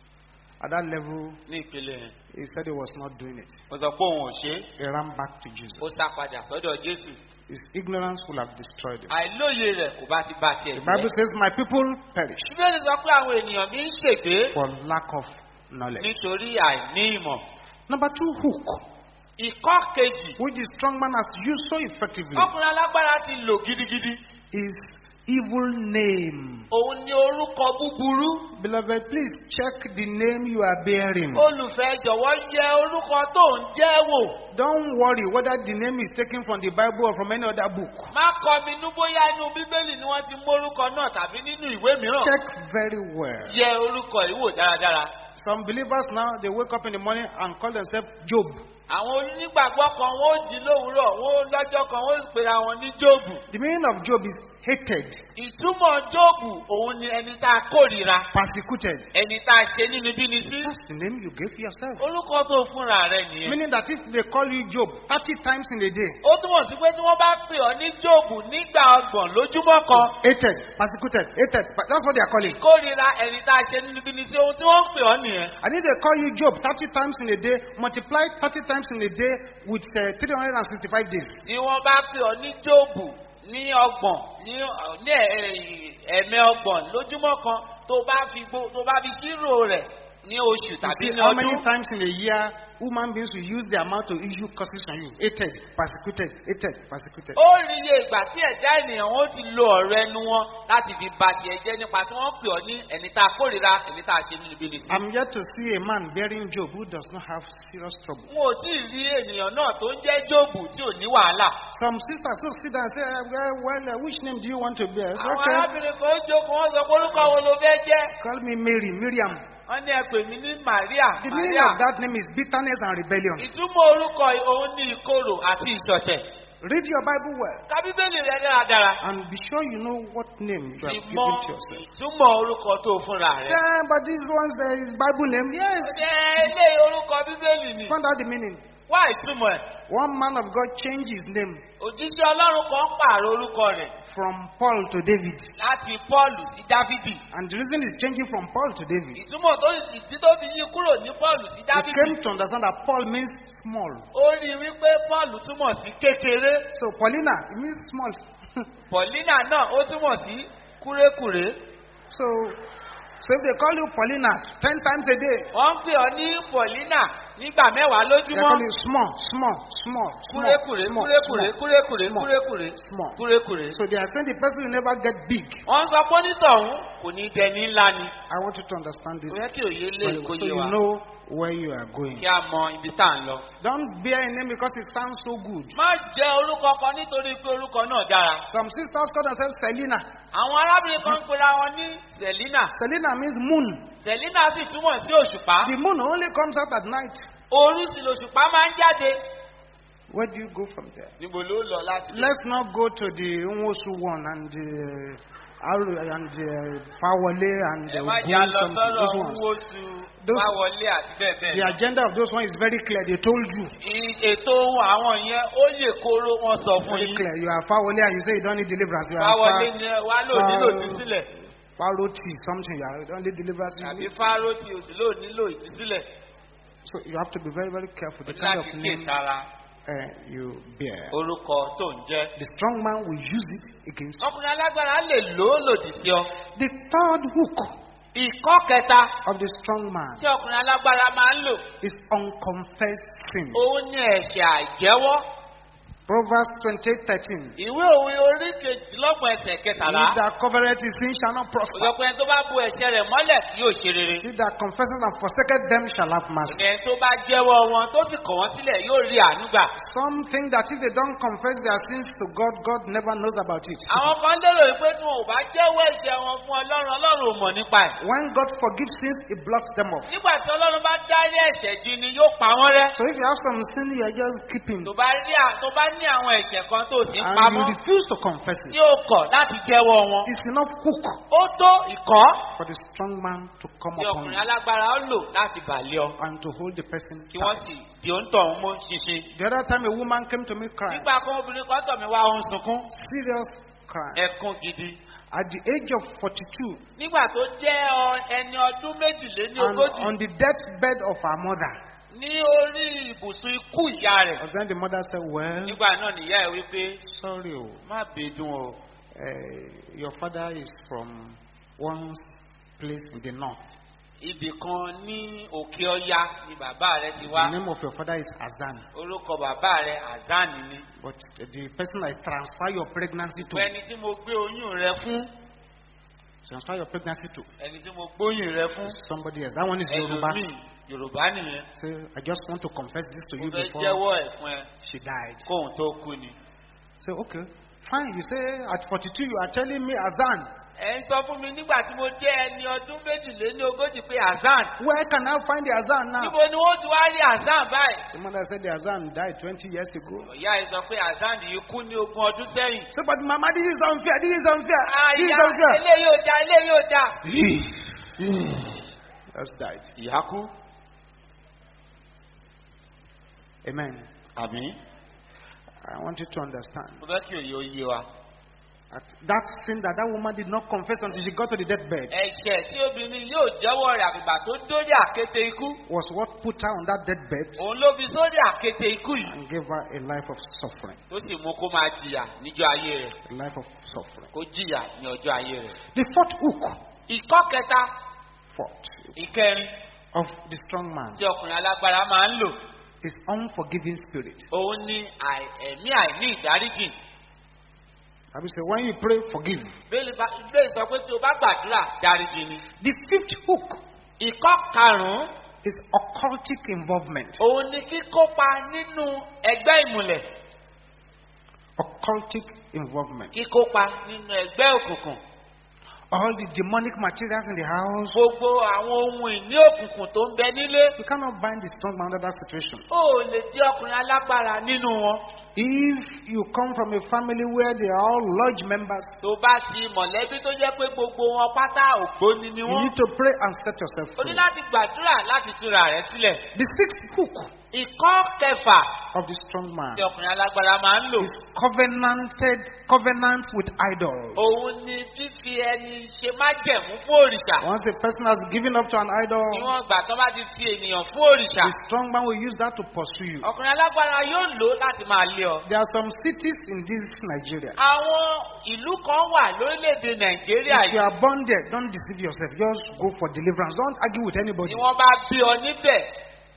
At that level, Ní ìpele yẹn. he said he was not doing it. Ó sọ pé òun ò ṣe é. He ran back to Jesus. Ó sá padà sọ́dọ̀ Jésù. His ignorance will have destroyed him. Àìlóye rẹ̀ kò bá ti bá tiẹ̀ The Bible jẹ́. says, my people perish Bíbélì sọ pé àwọn ènìyàn mi ń ṣègbé for lack of knowledge. nítorí àìní ìmọ̀. Number 2, hook, Ìkọ́ kejì. which the strong man has used so effectively, Ọkùnrin alágbára ti lò gidigidi. is evil name. Òun ni orúkọ búburú. Beloved, please check the name you are bearing. Olùfẹ́ jọ̀wọ́ yẹ orúkọ tó ń jẹ́ wò. Don't worry whether the name is taken from the Bible or from any other book. Má kọminú bóyá inú Bíbélì ni wọ́n ti mú orúkọ náà tàbí nínú ìwé mìíràn. Check very well. Yẹ orúkọ yìí wò dáradára. Some believers now, they wake up in the morning and call themselves Job. Àwọn onígbàgbọ́ kan wọ́n ó jí lówùúrọ̀, wọ́n ó lọ́jọ́ kan wọ́n ó pera wọn ní Jóòbù. The meaning of Job is hated, Ìtumọ̀ Jóòbù òun ni ẹni tá a kórìíra, persecuted. ẹni tá a ṣe nínibíni sí. That's the name you gave yourself. Orúkọ tó fúnra rẹ̀ nìyẹn. Meaning that if they call you Job 30 times in a day, Ó túmọ̀ sí pé tí wọ́n bá pè ọ́ ní Jóòbù nígbà ọgbọ̀n lójúmọ́ kan, hated, persecuted, hated. But that's what they are calling. ìkórìíra ẹni tá a ṣe nínibíni sí ohun tí wọ́n ń pè ọ́ nìyẹn. And if they call you Job 30 times in a day, multiply 30 times in a day with 365 days. Tí wọ́n bá pè ọ́ ní Jóòbù ní ọgbọ̀n ní ẹ̀mẹ́ ọgbọ̀n lójúmọ́ kan tó bá fi ṣírò rẹ̀ ní oṣù You tàbí see ní how many ọdún. times in a year human beings will use their mouth to issue curses on you. Hated, persecuted, hated, persecuted. Ó rí iye ìgbà tí ẹ̀dá ènìyàn wọn ti lo ọ̀rọ̀ ẹnu wọn láti fi ba tiẹ̀ jẹ́ nípa tí wọ́n pè ọ́ ní ẹni tá a kórìíra ẹni tá a ṣe nínibíni sí. I'm yet to see a man bearing Job who does not have serious trouble. N ò tí ì rí ènìyàn náà tó ń jẹ́ Jóòbù tí ò ní wàhálà. Some sisters will sit down and say, which name do you want to bear? I say, Àwọn okay, arábìnrin kan ó jókòó wọ́n sọ pé orúkọ wo ló fẹ́ jẹ́. call me Mary, Miriam. Wọ́n ní ẹ pè mí ní Màríà. The meaning of that name is bitterness and rebellion. Ìtumọ̀ orúkọ òun ní ìkorò àti ìṣọ̀tẹ̀. Read your Bible well Ka Bíbélì rẹ dáradára. and be sure you know what name you have Ìmọ̀ given to yourself. ìtumọ̀ orúkọ tó fúnra rẹ̀. Say, but this one's is Bible name. Yes, Ilé orúkọ Bíbélì ni. find out the meaning. Wá ìtumọ̀ ẹ̀. One man of God changed his name Òjíṣẹ́ Ọlọ́run kan pààrọ̀ orúkọ rẹ̀ from Paul to David. láti Pọ́ọ̀lù sí Dáfídì. And the reason he's changing from Paul to David, Ìtumọ̀ ìdí tó fi yí kúrò ní Pọ́ọ̀lù sí he Dáfídì. came to understand that Paul means small. Ó rí i wípé Pọ́ọ̀lù túmọ̀ sí kékeré. So Paulina, it means small. Pọ̀línà náà ó túmọ̀ sí kúrékùré. So if they call you Paulina 10 times a day, Wọ́n ń pè ọ́ ní Pọ̀línà nígbà mẹ́wàá They call lójúmọ́. it small, small, small, small, Kúrékùré small, kúrékùré small, kúrékùré small, kúrékùré small. kúrékùré. So they are saying the person will never get big. Wọ́n sọ pé onítọ̀hún kò ní dẹni ńlá ni. I want you to understand this Kò yẹ kí òye lè very kó well, so yé you wa. know where you are going. Kí a mọ ibi tá à ń lọ. Don't bear a name because it sounds so good. Má jẹ́ orúkọ kan nítorí pé orúkọ náà dára. Some sisters call themselves Selina. Àwọn arábìnrin kan ń pera wọn ní Selina. Selina means moon. Selina sì túmọ̀ sí òṣùpá. The moon only comes out at night. Òru sì lòṣùpá máa ń jáde. Where do you go from there? Níbo ló lọ láti lè? Let's not go to the Nwosu one and Fawole and Ẹ má Ogun jà lọ something. sọ́rọ̀ Those ones. Nwosu, Those- Báwọlé àti bẹ́ẹ̀ bẹ́ẹ̀ The lọ. agenda of those ones is very clear. They told you. Ètò àwọn yẹn ó yè kóró wọn sọ fún Very yín. clear. You are Fawole and you say you don't need deliverance. You Báwọlé are ni wá lò nílò ìtúsílẹ̀. Faroti something. You don't need deliverance. You Tàbí need- Fárótì òsì lò nílò ìtúsílẹ̀. So you have to be very, very careful. The Ó ní kind láti of kíyè name sára you bear. orúkọ tó ń jẹ́. The strong man will use it against you. Ọkùnrin alágbára lè lò ó lòdì sí ọ. The third hook Ìkọ́ kẹta of the strong man tí ọkùnrin alágbára máa ń lò. is unconfessed sin. Òun ni ẹ̀ṣẹ̀ àìjẹ́wọ́. Proverbs 28:13. Ìwé òwe orí kejìlélọ́gbọ̀n ẹsẹ̀ He kẹtàlá. that covereth his sin shall not prosper. Òjọ̀pọ̀ ẹni tó bá bu ẹ̀ṣẹ̀ rẹ̀ mọ́lẹ̀ yóò ṣe rere. He that confesseth and forsaketh them shall have mercy. Ẹni tó bá jẹ́wọ́ wọn tó sì kọ̀ wọ́n sílẹ̀ yóò rí àánú gbà. Some think that if they don't confess their sins to God, God never knows about it. Àwọn kan lérò pé tí wọn ò bá jẹ́wọ́ ẹ̀ṣẹ̀ wọn fún Ọlọ́run, Ọlọ́run ò mọ̀ nípa ẹ̀. When God forgives sins, He blots them off. Nígbà tí Ọlọ́run bá dárí ẹ̀ṣẹ̀ jì ni yóò pa wọ́n rẹ́. So if you have some sin you are just keeping Tó bá ní àwọn ẹ̀ṣẹ̀ kan tó sì ń and pamọ́ you refuse to confess tí it, ó kọ̀ láti jẹ́wọ́ wọn. it's enough hook Ó tó ìkọ́ for the strong man to come tí upon ọkùnrin you alágbára ó lò láti bàlẹ́ ọ. and to hold the person Kí wọ́n tight. sì di òǹtọ̀ mú ṣinṣin. The other time a woman came to me crying, Nígbà kan obìnrin kan tọ̀ mí wá ohun sunkún. serious crying. Ẹkún gidi. At the age of 42 Nígbà tó jẹ́ ẹni ọdún méjìléní and ogójì on the deathbed of her mother. ní orí ibùsùn ikú ìyá rẹ̀. And then the mother said, well, Nígbà náà nìyá ẹ̀ wípé sorry, má bèdùn o. your father is from one place in the north. Ibì kan ní òkè ọya ni bàbá rẹ̀ ti The wá. name of your father is Azan. Orúkọ bàbá rẹ̀ Azani ni. But the person I transfer your pregnancy to, Ẹni tí mo gbé oyún rẹ̀ fún. transfer your pregnancy to Ẹni tí mo gbóyún rẹ̀ fún. somebody else. That one is Yoruba. Ẹlòmíì Yorùbá nìyẹn. So I just want to confess this to Mo you fẹ́ before jẹ́wọ́ ẹ̀ fún ẹ she died. kóhun tó kú ni. So okay, fine. You say at 42 you are telling me Azan. Ẹ ń sọ fún mi nígbà tí mo jẹ́ ẹni ọdún méjìléní ogójì pé Azan. Where can I find the Azan now? Níbo ni wọ́n ti wá rí Azan báyìí? The mother said the Azan died 20 years ago. Ìyá ẹ̀ sọ pé Azan yìí kú ní 20 ọdún sẹ́yìn. So, but Mama, this is unfair. This is unfair. This is Àyà unfair. eléyìí ò da eléyìí ò da. Just died. Ìyá kú. Amen. Àmín. I want you to understand Mo fẹ́ kí òye ó yé wa. that sin that woman did not confess until she got to the deathbed Ẹ̀ṣẹ̀ tí obìnrin yóò jẹ́wọ́ rẹ̀ àgbègbà tó dórí àkéte ikú. was what put her on that deathbed Òun ló fi sórí àkéte ikú yìí. and gave her a life of suffering. Tó sì mú kó máa jìyà níjọ́ ayé rẹ̀. A life of suffering. Kó jìyà ní ọjọ́ ayé rẹ̀. The fourth hook, Ìkọ́ kẹta, fourth, ìkẹrin of the strong man tí ọkùnrin alágbára máa ń lò. is unforgiving spirit. Òun ni ẹ̀mí àìní ìdáríjì. Bible says when you pray, forgive. Bẹ́ẹ̀ sọ pé tí o bá gbàdúrà dáríjì ni. The fifth hook Ìkọ́ karùn-ún, is occultic involvement. òun ni kíkópa nínú ẹgbẹ́ ìmùlẹ̀. Occultic involvement. Kíkópa nínú ẹgbẹ́ òkùnkùn. All the demonic materials in the house. Gbogbo àwọn ohun ìní òkùnkùn tó ń bẹ nílé. You cannot bind the strong man under that situation. Ó lè jẹ́ ọkùnrin alágbára nínú wọn. If you come from a family where they are all lodge members, Tó bá ti mọ̀lẹ́bí tó jẹ́ pé gbogbo wọn pátá ògbóni ni you wọ́n. need to pray and set yourself O ní free. láti gbàdúrà láti túra rẹ̀ sílẹ̀. The sixth hook Ìkọ́ kẹfà of the strong man tí ọkùnrin alágbára máa ń lò. is covenants with idols. Òun ni fífi ẹni ṣe májẹ̀mú fún òrìṣà. Once a person has given up to an idol, Níwọ̀n ìgbà tó bá ti fi ènìyàn fún òrìṣà. the strong man will use that to pursue you. Ọkùnrin alágbára yóò lò ó láti máa lé ọ. There are some cities in this Nigeria. Àwọn ìlú kan wà lórílẹ̀‐èdè Nàìjíríà If you yìí. are born there, don't deceive yourself. Just go for deliverance. Don't argue with anybody. Tí wọ́n bá bí ọ níbẹ̀,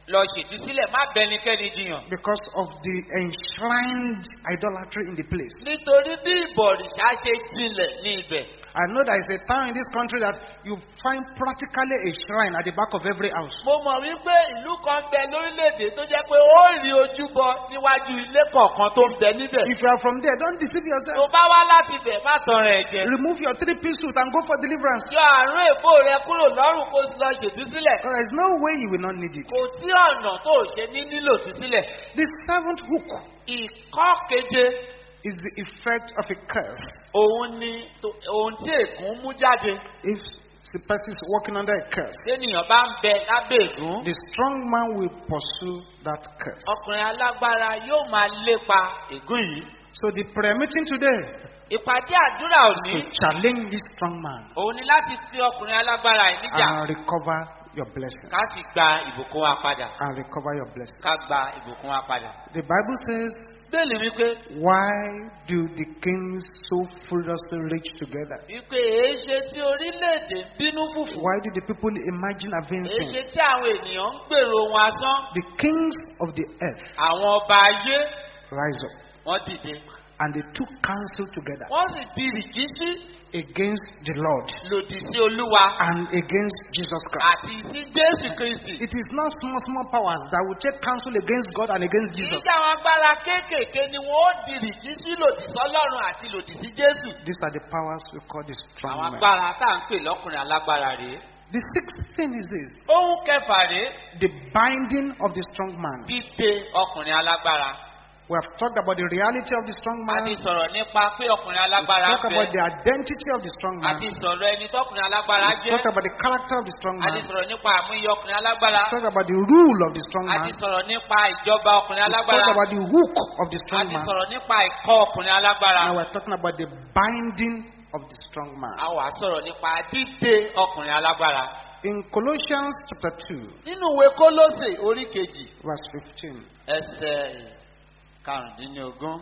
lọ ṣètúsílẹ̀ má bẹnikẹ́ni jiyàn. because of the enshrined idolatry in the place. Nítorí bí ìbọ̀rìṣà ṣe jinlẹ̀ ní ibẹ̀. I know there is a town in this country that you find practically a shrine at the back of every house. Mo mọ̀ wípé ìlú kan bẹ lórílẹ̀‐èdè tó jẹ́ pé ó rí ojúbọ níwájú ilé kọ̀ọ̀kan tó ń bẹ níbẹ̀. If you are from there, don't deceive yourself. Tó bá wá láti bẹ̀ má tan rẹ̀ jẹ. Remove your 3-piece suit and go for deliverance. Yọ àrùn èbó rẹ kúrò lọ́rùn kó lọ ṣètúsílẹ̀. Because there is no way you will not need it. Kò sí ọ̀nà tó ṣe ní nílò túsílẹ̀. The seventh hook Ìkọ́ keje. is the effect of a curse. Òun ni ohun tí ègún mú jáde. If the person is walking under a curse, Téèyàn bá ń bẹ lábẹ́ ègún. the strong man will pursue that curse. Ọkùnrin alágbára yóò máa lépa ègún yìí. So the prayer meeting today Ìpàdé àdúrà is òní. to challenge this strong man Òun ni láti fi ọkùnrin alágbára yìí níjà. and recover your blessing. Ká sì gba ìbùkún wa padà. And recover your blessing. Ká gba ìbùkún wa padà. The Bible says, Bẹ́ẹ̀ni wípé why do the kings so furiously rage together? wípé èéṣe tí orílẹ̀-èdè ń bínú fùfù. Why do the people imagine a vain Èéṣe thing? tí àwọn ènìyàn ń gbèrò wọn asán. The kings of the earth Àwọn ọba ayé rise up wọ́n dìde. and they took counsel together Wọ́n sì di rìkíṣí against the Lord lòdì sí Olúwa and against Jesus Christ. àti sí Jésù Kristì. It is not small powers that will take counsel against God and against Jesus. Ìjà àwọn agbára kéékèèké ni wọ́n ó di rìkíṣí lòdì sọ́lọ́run àti lòdì sí Jésù. These are the powers we call the strong Àwọn man. agbára tá à ń pè lọ́kùnrin alágbára rèé. The sixth thing is this: Ohun kẹfà rèé the binding of the strong man. dídè ọkùnrin alágbára. We have talked about the reality of the strong A man. ti sọ̀rọ̀ nípa pé ọkùnrin We alágbára talked about bẹ. the identity of the strong A man. ti sọ̀rọ̀ ẹni tọ́kùnrin alágbára We jẹ́. talked about the character of the strong A ti man. sọ̀rọ̀ nípa àmúyẹ ọkùnrin alágbára. We talked about the rule of the strong A man. ti sọ̀rọ̀ nípa ìjọba ọkùnrin We alágbára. talked about the hook of the A strong ti man. sọ̀rọ̀ nípa ẹ̀kọ́ ọkùnrin alágbára. Now we're talking about the binding of the strong man. A wá sọ̀rọ̀ nípa dídè ọkùnrin alágbára. In Colossians chapter 2, Nínú ìwé Kólósè orí kejì verse 15. ẹsẹ̀ karùndínlógún.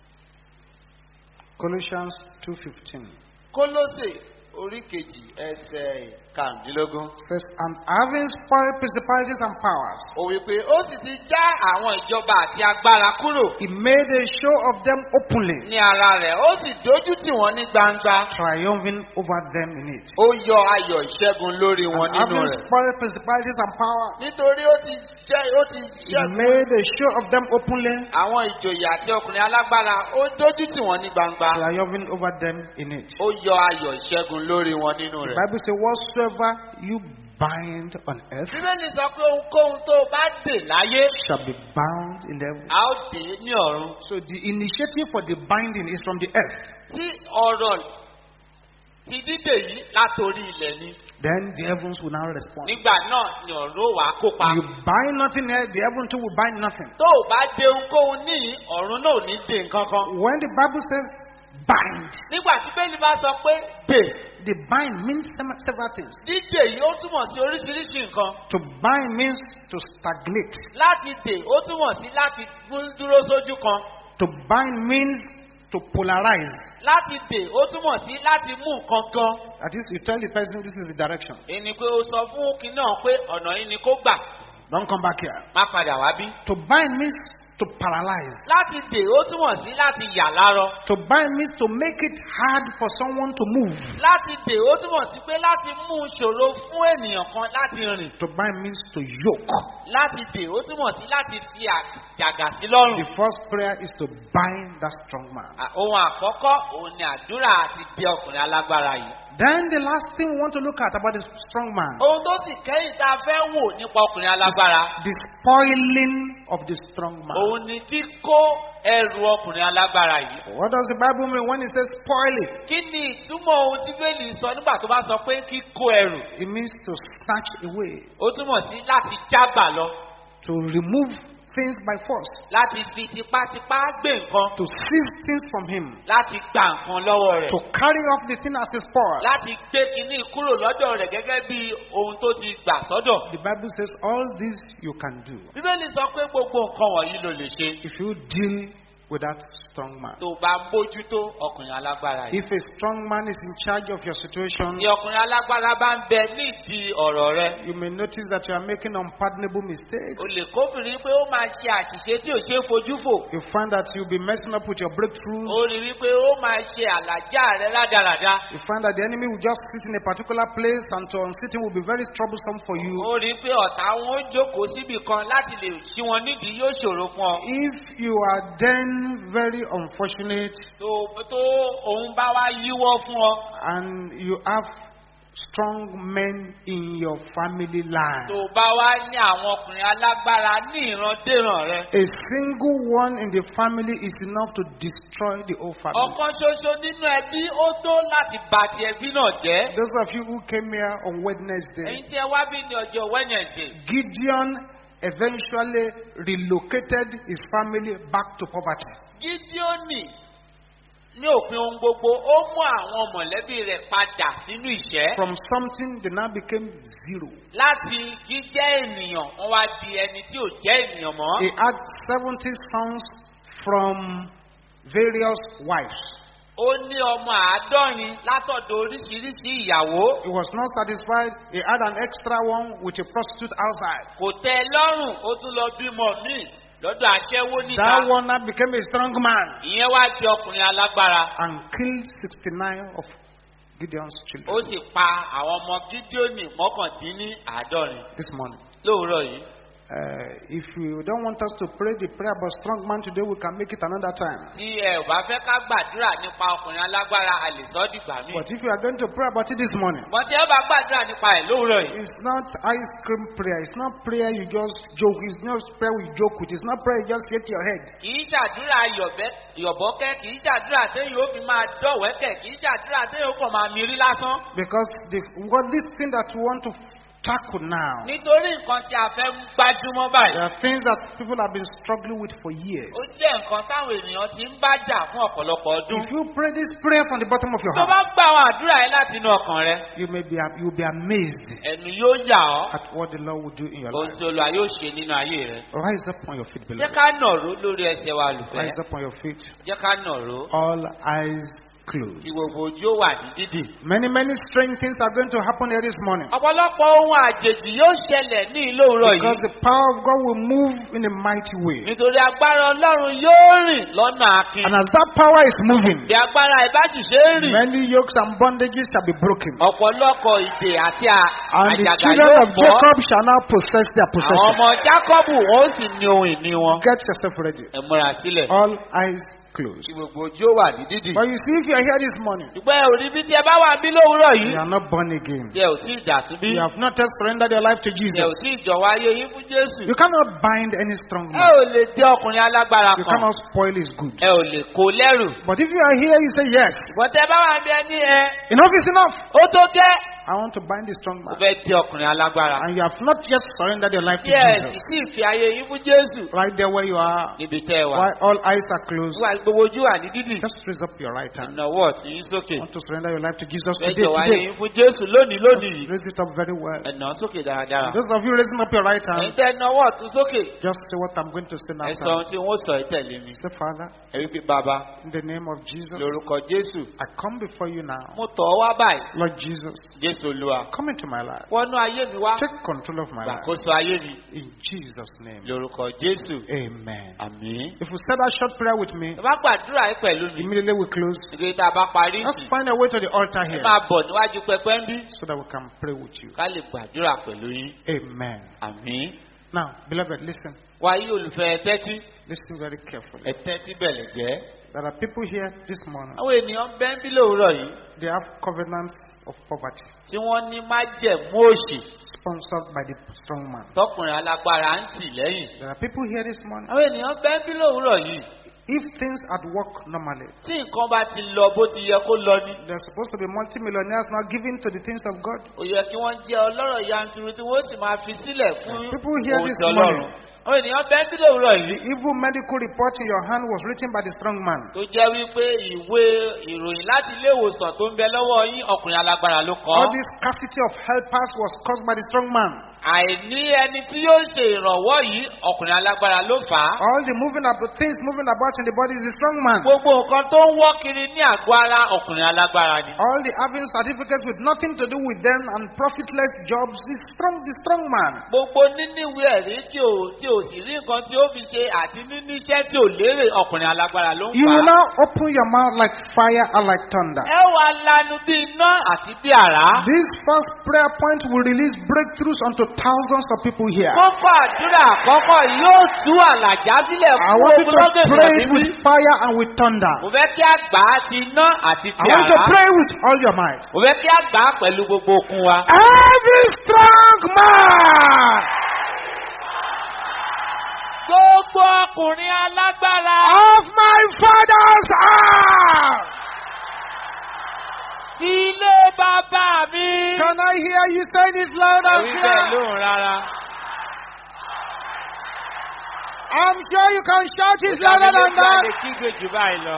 Colossians 2:15 Kólósè orí kejì ẹsẹ̀ karùndínlógún. says, "And having spoiled principalities and powers, Ó wí pé ó sì ti já àwọn ìjọba àti agbára kúrò he made a show of them openly, ní ara rẹ̀, ó sì dójú tì wọ́n ní gbangba. triumphing over them in it. Ó yọ ayọ̀ ìṣẹ́gun lórí wọn And nínú having rẹ̀. spoiled principalities and powers, Nítorí ó ti he ṣẹ́gun made a show of them openly, àwọn ìjòyè àti ọkùnrin alágbára, ó dójú tì wọ́n ní gbangba. triumphing over them in it." Ó yọ ayọ̀ ìṣẹ́gun lórí wọn nínú The rẹ̀. Bible says, "Whatsoever you bind on earth Bíbélì sọ pé ohunkóhun tó bá dè láyé, shall be bound in heaven." a ó dè é ní ọ̀run. So the initiative for the binding is from the earth. Tí ọ̀rọ̀ ti dídè yìí látòrí ilẹ̀ ni. Then the heavens will now respond. Nígbà náà ni ọ̀run ó wàá kópa. You bind nothing here, the heaven too will bind nothing. Tó o bá dè ohunkóhun níyìn, ọ̀run náà ò ní dè nǹkan kan. When the Bible says bind, Nígbà tí Bíbélì bá sọ pé dè, the bind means several things. dídè yìí ó túmọ̀ sí oríṣiríṣi nǹkan. To bind means to stagnate. Láti dè ó túmọ̀ sí láti dúró sójú kan. To bind means to polarize. Láti dè ó túmọ̀ sí láti mú nǹkan gan. That is, you tell the person this is the direction. Èyí ni pé ó sọ fún òkè náà pé ọ̀nà yìí ni kó gbà. Don't come back here. Má padà wá bí. To bind means to paralyze. Láti dè ó túmọ̀ sí láti yà lárọ. To bind means to make it hard for someone to move. Láti dè ó túmọ̀ sí pé láti mú ṣòro fún ènìyàn kan láti rìn. To bind means to yoke. Láti dè ó túmọ̀ sí láti fi àjàgà sí lọ́rùn. The first prayer is to bind that strong man. Ohun àkọ́kọ́ òun ni àdúrà àti dè ọkùnrin alágbára yìí. Then the last thing we want to look at about the strong man, Ohun tó sì kẹ́yìn tá a fẹ́ wò nípa ọkùnrin alágbára. the spoiling of the strong man. Òun ni kíkó ẹrù ọkùnrin alágbára yìí. What does the Bible mean when it says spoiling? Kí ni ìtumọ̀ ohun tí Bíbélì sọ nígbà tó bá sọ pé kíkó ẹrù? It means to snatch away, Ó túmọ̀ sí láti jágbà lọ. to remove things by force, Láti fi tipátipá gbé nǹkan. to seize things from him, Láti gba nǹkan lọ́wọ́ rẹ̀. to carry off the thing as a spoil. Láti gbé kinní kúrò lọ́dọ̀ rẹ̀ gẹ́gẹ́ bí ohun tó ti gbà sọ́dọ̀. The Bible says all this you can do Bíbélì sọ pé gbogbo nǹkan wọ̀nyí ló lè ṣe. if you deal with that strong man. tó bá mójútó ọkùnrin alágbára yìí. If a strong man is in charge of your situation, Tí ọkùnrin alágbára bá ń bẹ nídìí ọ̀rọ̀ rẹ, you may notice that you are making unpardonable mistakes. o lè kóbìnrin pé ó máa ṣe àṣìṣe tí ò ṣe é fojú fò. You find that you'll be messing up with your breakthroughs. ó rí wípé ó máa ṣe àlàjá rẹ rádaràda. You find that the enemy will just sit in a particular place and to unseat him will be very troublesome for you. ó rí pé ọ̀tá wọn ó jókòó síbì kan láti lè ṣí wọn nídìí yóò ṣòro fún ọ. If you are then very unfortunate tó òun bá wá yíwọ́ fún ọ. and you have strong men in your family line, tó bá wá ní àwọn ọkùnrin alágbára ní ìrandéran rẹ. a single one in the family is enough to destroy the whole family. ọ̀kan ṣoṣo nínú ẹbí ó tó láti bà ti ẹbí náà jẹ́. Those of you who came here on Wednesday, ẹ̀yin tí ẹ wá bí ní ọjọ́ Wednesday. Gideon eventually relocated his family back to poverty. Gídíónì ní òpin ohun gbogbo ó mú àwọn mọ̀lẹ́bí rẹ̀ padà sínú ìṣẹ́. From something they now became zero. láti jíjẹ́ ènìyàn wọ́n wá di ẹni tí ò jẹ́ ènìyàn mọ́. He had 70 sons from various wives. ó ní ọmọ 70 látọ̀dọ̀ oríṣiríṣi ìyàwó. He was not satisfied. He had an extra one with a prostitute outside. kò tẹ́ ẹ lọ́rùn ó tún lọ bímọ míì lọ́dọ̀ aṣẹ́wó níta. That one now became a strong man ìyẹn wá di ọkùnrin alágbára. and killed 69 of Gideon's ó children sì pa àwọn ọmọ Gídíónì 69 this morning. lóòrọ̀ yìí. If you don't want us to pray the prayer about strong man today, we can make it another time. tí ẹ ò bá fẹ́ ká gbàdúrà nípa ọkùnrin alágbára a lè sọ ọ́ dìgbà míì. But if you are going to pray about it this morning, wọ́n ti ẹ bá gbàdúrà nípa ẹ̀ lóòrọ̀ yìí. it's not ice cream prayer. It's not prayer you just joke. It's not prayer we joke with. It's not prayer you just shake your head. kì í ṣàdúrà yọ̀bọ́kẹ́ kì í ṣàdúrà téyìn ó fi máa dọ̀wẹ́kẹ̀ kì í ṣàdúrà téyìn ó kàn máa mirí lásán. Because this thing that we want to tackle now, nítorí nǹkan tí a fẹ́ gbájúmọ́ báyìí. there are things that people have been struggling with for years. ó jẹ́ nǹkan táwọn ènìyàn ti ń bá jà fún ọ̀pọ̀lọpọ̀ ọdún. If you pray this prayer from the bottom of your tó bá heart, gba àwọn àdúrà yẹn láti inú ọkàn rẹ. you'll be amazed ẹ̀mí yóò yà ọ́. at what the Lord will do in your ohun life. tí Olúwa yóò ṣe nínú ayé rẹ. Rise up on your feet, jẹ́ beloved. ká nàró lórí ẹsẹ̀ wa lùfẹ́. Rise up on your feet. jẹ́ ká nàró. All eyes closed. kí gbogbo ojú ó wà ní dídì. Many strange things are going to happen here this morning. ọ̀pọ̀lọpọ̀ ohun àjèjì yóò ṣẹlẹ̀ ní ìlú òwúrọ̀ Because yìí. the power of God will move in a mighty way. nítorí agbára Ọlọ́run yóò rìn lọ́nà akin. And as that power is moving, bí agbára ìbájì ṣe ń rìn. many yokes and bondages shall be broken. ọ̀pọ̀lọpọ̀ ìdè àti And the àjàgà children yóò of bọ́. Jacob shall now possess their àwọn possession. ọmọ Jákọ́bù wọn ó sì ní ohun ìní wọn. Get yourself ready. ẹ múra sílẹ̀. All eyes closed. kí gbogbo ojú ó wà ní dídì. But you see, if you are here this morning, ṣùgbọ́n ẹ ò rí bí tí ẹ bá wà bí lówùúrọ̀ you yìí. are not born again. tí ẹ ò tí ì dàtún bí. You have not yet surrendered your life to tí ẹ ò Jesus. tí ì jọ̀wọ́ ayé yín fún Jésù. You cannot bind any strong ẹ man. ò lè dé ọkùnrin alágbára You kan. cannot spoil his good. ẹ ò lè kó lẹ́rù. But if you are here, you say, yes, ṣùgbọ́n tẹ bá wà bí ẹni enough is enough. ó tó gẹ́. I want to bind the strong ó man. fẹ́ dé ọkùnrin alágbára. And you have not yet surrendered your life to Yes, Jesus. sì fi ayé yín fún Jésù. Right there where you are, níbi tẹ́ ẹ wà. while all eyes are closed, wà gbogbo ojú wà ní dídì. just raise up your right hand. ìnáwó ọ̀tún yín sókè. I want to surrender your life to Jesus fẹ́ today. jọ̀wọ́ ayé Today. yín fún Jésù lónìí yìí. Raise it up very well. ẹ̀nà sókè dáradára. Those of you raising up your right ẹ̀yin hand, tẹ́ ìnáwó ọ̀tún sókè. just say what I'm going to say now. ẹ sọ ohun tí wọ́n sọ ẹ tẹ̀lé mi. Say, Father, ẹ wí pé bàbá in the name of Jesus, lórúkọ Jésù. I come before you now. mo tọ̀ ọ́ wá báyìí. Lord Jesus, Jésù Olúwa. come into my life. wọnú ayé mi wá. Take control of my life. gbàkóso ayé mi. In Jesus' name. lórúkọ Jésù. Amen. àmín. If you said that short prayer with me, ẹ bá gbàdúrà yín pẹ̀lú mi. immediately we close. nígbà tá a bá parí Let's ìsìn. find a way to the altar ẹ here máa bọ̀ níwájú pẹpẹ ń bí. so that we can pray with you. ká lè gbàdúrà pẹ̀lú yín. Amen. àmín. Now, beloved, listen. wáyé olùfẹ́ ẹ tẹ́tí. Listen very carefully. ẹ tẹ́tí bẹ̀lẹ̀ jẹ́. There are people here this morning. àwọn ènìyàn bẹ́ẹ̀ bí lówùúrọ̀ yìí. They have covenants of poverty tí wọ́n ní májẹ̀mú òṣì. sponsored by the strong man. tọkùnrin alágbára ń tì lẹ́yìn. There are people here this morning. àwọn ènìyàn bẹ́ẹ̀ bí lówùúrọ̀ yìí. If things had worked normally, tí nǹkan bá ti lọ bó ti yẹ kó lọ ní. they're supposed to be multimillionaires now giving to the things of God. ó yẹ kí wọ́n jẹ́ ọlọ́rọ̀ yanturu tí wọ́n sì máa fi sílẹ̀ fún People here ohun this tí Ọlọ́run. morning. àwọn ènìyàn bẹ́ẹ̀ bí lówùúrọ̀ The yìí. evil medical report in your hand was written by the strong man. tó jẹ́ wípé ìwé ìròyìn láti ilé ìwòsàn tó ń bẹ lọ́wọ́ yín ọkùnrin alágbára ló kọ. All this scarcity of helpers was caused by the strong man. Àìní ẹni tí yóò ṣe ìrànwọ́ yìí ọkùnrin alágbára ló fà á. All the things moving about in the body is a strong man. Gbogbo nǹkan tó ń wọ́ kiri ní àgọ́ ara ọkùnrin alágbára ni. All the having certificates with nothing to do with them and profitless jobs is the strong man. Gbogbo níníwé ẹ̀rí tí ò sì rí nǹkan tí ó fi ṣe àti níní iṣẹ́ tí ò lérè ọkùnrin alágbára ló ń You fà will á. now open your mouth like fire and like thunder. Ẹ wà lanu bí iná àti bí àrá. This first prayer point will release breakthroughs unto thousands of people here. Kókó àdúrà àkọ́kọ́ yóò tú àlàjá sílẹ̀ I fún want you to ogunlọ́gọ̀ pray it ènìyàn with níbí. fire and with thunder. Mo fẹ́ kí a gbà á ti iná àti I ti want you to àrá. pray with all your might. Mo fẹ́ kí a gbà á pẹ̀lú gbogbo okun wa. Every strong man Gbogbo ọkùnrin alágbára of my father's house. ilé bàbá mi. Can I hear you saying it loud and Èyí bẹ́ẹ̀ clear? lóhùn rárá. I'm sure you can shout it louder than that. Lè kígbe jù báyìí lọ.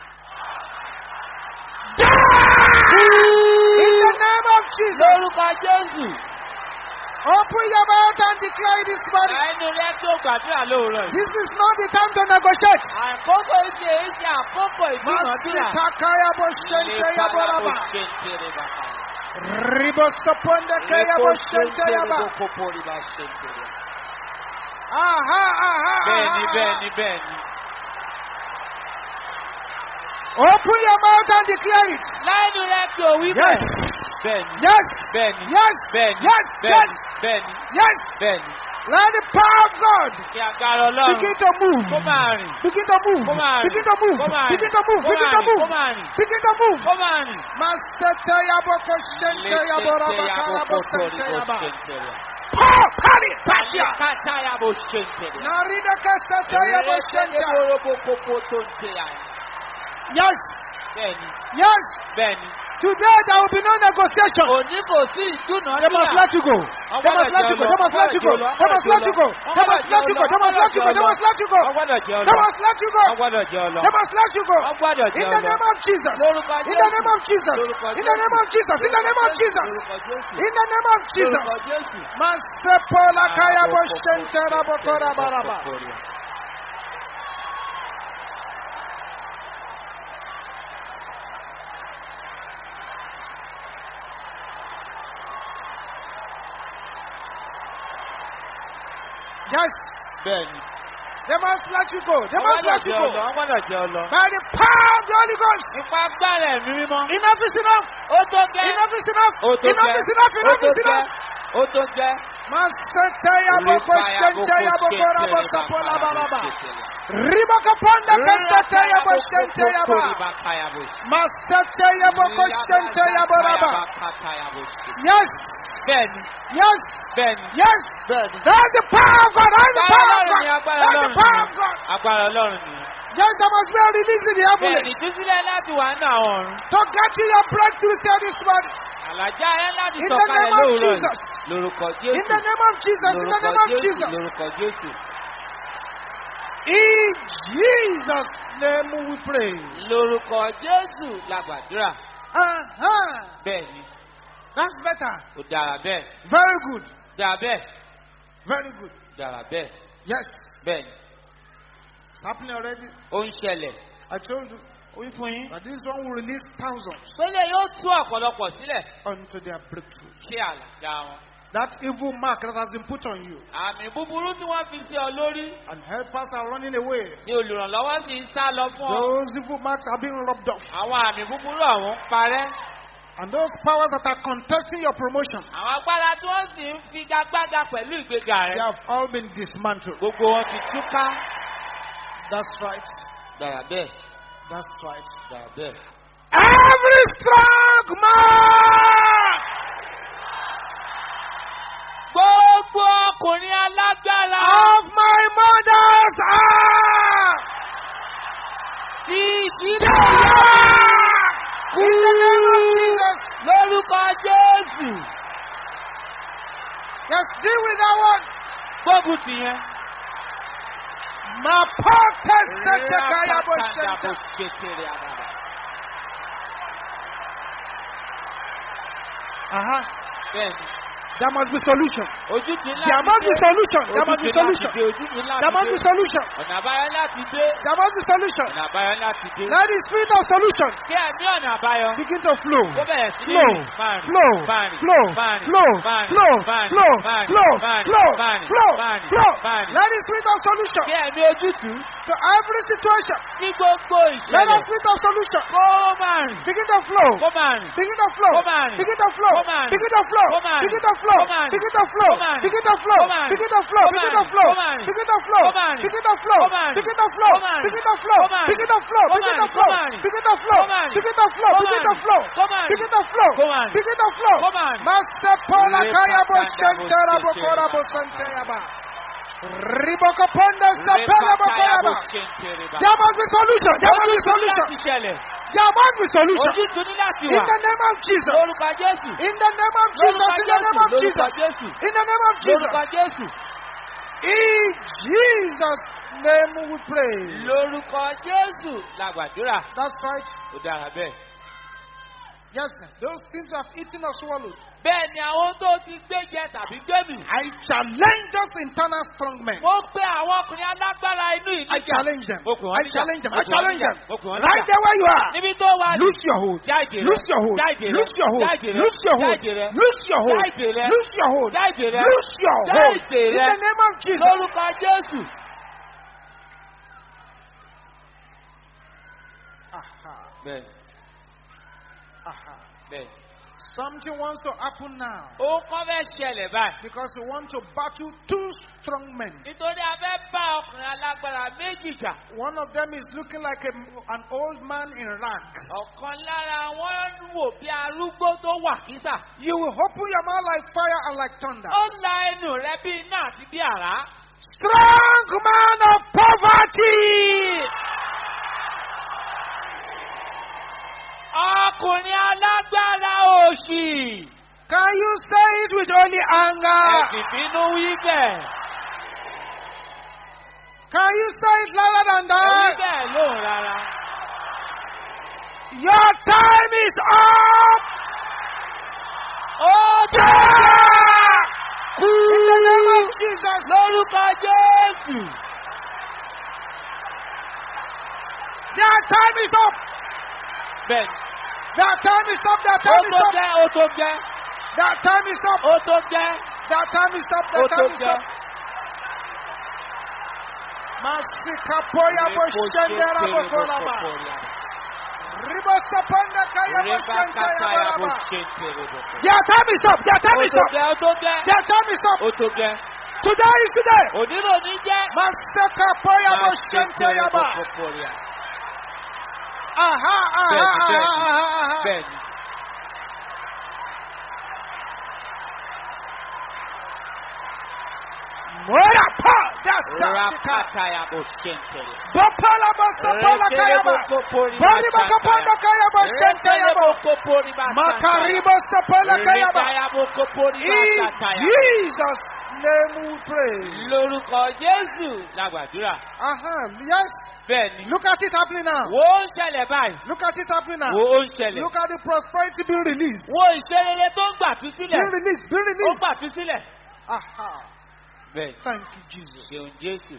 In the name of Jesus. Lórúkọ Jésù. Open your mouth and declare this morning. Ẹnu rẹ tó gbàdúrà lóòrọ̀ yìí. This is not the time to negotiate. Àkókò ìṣe èyí àkókò ìdúnàdúrà. Masitakaya boshente ya boraba. Ribosoponde ya boshente ya ba. Aha, aha, Bẹ́ẹ̀ni, aha. bẹ́ẹ̀ni, bẹ́ẹ̀ni. Open your mouth and declare it. Lẹ́nu rẹ kí o wí Yes. bẹ́ẹ̀. Bẹ́ẹ̀ni. Yes. Bẹ́ẹ̀ni. Yes. Bẹ́ẹ̀ni. Yes. Bẹ́ẹ̀ni. Yes. Bẹ́ẹ̀ni. Yes. Bẹ́ẹ̀ni. Let the power of God Kí agbára Ọlọ́run. begin to move. Kó máa rìn. Begin to move. Kó máa rìn. Begin to move. Kó máa rìn. Begin to move. Kó Begin máa to rìn. Kó move. máa rìn. Begin to move. Kó máa rìn. Masete ya boko shente ya boraba karabo sente ya ba. Kó Kali takia. kátá ya bó ṣe ń tẹ̀lé. Narida kasete ya bo shente. Yes. Bẹ́ẹ̀ni. Yes. Bẹ́ẹ̀ni. Today there will be no negotiation. Òní kò sí They must ìdúnàádúrà. let you go. They must let you go. They must let you go. They must let you go. They must let you go. They must let you go. They must let you go. Wọ́n gbọ́dọ̀ jẹ́ They ọlọ́. must let you go. Wọ́n gbọ́dọ̀ jẹ́ ọlọ́. They must let you go. Wọ́n gbọ́dọ̀ In jẹ́ the ọlọ́. name of Jesus. Lórúkọ In the name of Jesus. Lórúkọ In the name of Jesus. In the name of Jesus. Lórúkọ Jésù. In the name of Jesus. Lórúkọ Jésù. Masepola kaya boshente rabokora baraba. Yes. Bẹ́ẹ̀ni. They must let you go. They Wọ́n must gbọ́dọ̀ let you jẹ́ go. ọlọ́. Wọ́n gbọ́dọ̀ jẹ́ ọlọ́. By the power of the Holy Ghost. Ipa agbára ẹ̀mí mímọ́. Enough is enough. Ó tó gẹ́. Enough is enough. Ó tó Enough gẹ́. is enough. Ó Enough tó is gẹ́. enough. Ó tó gẹ́. Masete ya boko shente ya boko rabo sapola baraba. Ribaka panda kasete ya bo shente ya ba. Masete ya boko shente ya baraba. Yes. Bẹ́ẹ̀ni. Yes. Bẹ́ẹ̀ni. Yes. Bẹ́ẹ̀ni. That's the power of God. That's the power of God. Agbára That's the Ọlọ́run power of ni. God. Agbára Ọlọ́run ni. Yes, there must be a release in the Bẹ́ẹ̀ni, heavens. ìtúsílẹ̀ láti wà ní àwọn ọ̀run. To get you your breakthrough, say this morning. Àlàjá ẹ láti In the sọ̀kalẹ̀ name of lóòrọ̀ yìí. Jesus. Lórúkọ In Jésù. the name of Jesus. In the name of Jesus. Lórúkọ Jésù. In Jesus' name we pray. Lórúkọ Jésù la gbàdúrà. Bẹ́ẹ̀ni, That's better. ó dára bẹ́ẹ̀. Very good. Dára bẹ́ẹ̀. Very good. Dára bẹ́ẹ̀. Yes. Bẹ́ẹ̀ni, It's happening already. ó ń ṣẹlẹ̀. I told you Ó wí fún yín. that this one will release thousands Pélé yóò tú ọ̀pọ̀lọpọ̀ sílẹ̀. unto their breakthrough. Ṣé àlàjá wọn? That evil mark that has been put on you Àmì búburú tí wọ́n fi sí ọ lórí. and helpers are running away. Ni olùrànlọ́wọ́ sì ń sá lọ fún ọ. Those evil marks are being rubbed off. Àwọn àmì búburú ọ̀hún parẹ́. And those powers that are contesting your promotion, Àwọn agbára tí wọ́n sì ń figagbága pẹ̀lú ìgbéga they rẹ̀. have all been dismantled. Gbogbo wọn ti túká. That's right. Dára bẹ́ẹ̀. That's right. Dára bẹ́ẹ̀. Every strong man Gbogbo ọkùnrin alágbára. of my mother's house, Ti ìdílé ìyá. in the name of Jesus. Lórúkọ Jésù. Yes, deal with that one. Gbógun tì yẹn. Mapote setekaya boshenta. Bẹ́ẹ̀ni, There must be solution. Ojútùú ńlá There must be solution. There must be Ojútùú ńlá solution. ti dé. Ojútùú ńlá There ti must be dé. solution. Ọ̀nà àbáyọ ńlá ti dé. There must be solution. Ọ̀nà àbáyọ ńlá ti dé. Let the spirit of solution Kí ẹ̀mí ọ̀nà àbáyọ. begin to flow. Ó bẹ̀rẹ̀ sí ní Flow, rìn. Máa rìn. flow, Máa rìn. flow, Máa rìn. flow, Máa rìn. flow, Máa rìn. flow, Máa rìn. flow, Máa rìn. flow, Máa rìn. flow, Máa rìn. flow. Máa rìn. Let the spirit of solution Kí ẹ̀mí ojútùú. to every situation. Ní gbogbo Let the ìṣẹ̀lẹ̀. spirit of solution Kó máa rìn. begin to flow. Kó máa rìn. Begin to flow. Come on. Begin to flow. Come on. Begin to flow. Come on. Begin to flow. Come on. Begin to flow. Come on. Begin to flow. Come on. Begin to flow. Come Begin on. to flow. Come on. Begin to flow. Come on. Begin to flow. Come on. Begin to flow. Come on. Begin to flow. Come on. Begin to flow. Come Begin on. to flow. Come on. Begin to flow. Come on. Begin to flow. Come Begin on. to flow. Come on. Begin to flow. Come on. Begin to flow. Come on. Master Paula Kaya Repakanda Boshentara Boshente. Bokora Bosantayaba. Ribokoponda Sapela Bokoraba. There must be solution. There must be solution. Láti ṣẹlẹ̀. There must be solution. Ojútùú ní láti In wà. the name of Jesus. Lórúkọ Jésù. In the name of Jesus. In the name of Lórúkọ Jesus. Jésù. In the name of Lórúkọ Jesus. Jésù. In Jesus' name we pray. Lórúkọ Jésù la gbàdúrà. That's right. Ó dára bẹ́ẹ̀. Yes, sir. Those things you have eaten or swallowed. Bẹ́ẹ̀ ni àwọn tó ti gbé jẹ tàbí gbé mì. I challenge those internal strong men. Mo pe àwọn ọkùnrin alágbára inú ìlú. I challenge them. Mo pè wọ́n I níjà. challenge them. Mo I pè wọ́n challenge níjà. them. Mo pè wọ́n Right níjà. there where you are. Níbi tó wà ní. Lose your hold. Jáde rẹ̀. Lose your hold. Jáde rẹ̀. Lose your hold. Jáde rẹ̀. Lose your hold. Jáde rẹ̀. Lose your hold. Jáde rẹ̀. Lose your hold. Jáde rẹ̀. Lose your hold. Jáde In rẹ̀. the name of Jesus. Lórúkọ Jésù. Aha. Bẹ́ẹ̀ Aha. bẹ́ẹ̀. Something wants to happen now. Ó kọ́ fẹ́ ṣẹlẹ̀ báyìí. Because we want to battle two strong men. Nítorí a fẹ́ bá ọkùnrin alágbára méjì jà. One of them is looking like an old man in rags. Ọ̀kan lára wọn wò bí arúgbó tó wà kísà. You will open your mouth like fire and like thunder. Ó la ẹnu rẹ̀ bí iná àti bí àrá. Strong man of poverty. Ọkùnrin alágbára òṣì. Can you say it with only anger? Ẹ̀sìn bínú wí bẹ́ẹ̀. Can you say it louder than Wí that? bẹ́ẹ̀ lóhùn rárá. Your time is up. Ó jẹ́ In the name of Jesus. lórúkọ Jésù. Their time is up. Bẹ́ẹ̀ni. Their time is up. Their Ó time is tó up. gẹ́, ó tó gẹ́, Their time is up. ó tó gẹ́, Their time is up. ó Their tó time is gẹ́. up. Masikapoya boshendera bokolaba. Ribosapanda kaya boshentaya baraba. Their time is up. Their time Ó is tó up. gẹ́, ó tó gẹ́, Their time is up. ó tó gẹ́. Today is today. Ònílò ní jẹ́. Masikapoya boshentaya ba. Aha, aha, aha, aha, aha. Bẹ́ẹ̀ni. Mora pa. That's it. Rapataya boshentele. Bopala basapala kaya ba. Bari bakapanda kaya boshentaya ba. Makariba sapala kaya ba. In Jesus' name we pray. Lórúkọ Jésù la gbàdúrà. Yes. Bẹ́ẹ̀ni. Look at it happening now. Wo ó ń ṣẹlẹ̀ báyìí. Look at it happening now. Wo ó ń ṣẹlẹ̀. Look at the prosperity being released. Wo ìṣerere tó ń gbàtú sílẹ̀. Being released. Being Ó released. gbàtú sílẹ̀. Aha. Bẹ́ẹ̀ni. Thank you, Jesus. Ṣeun Jésù.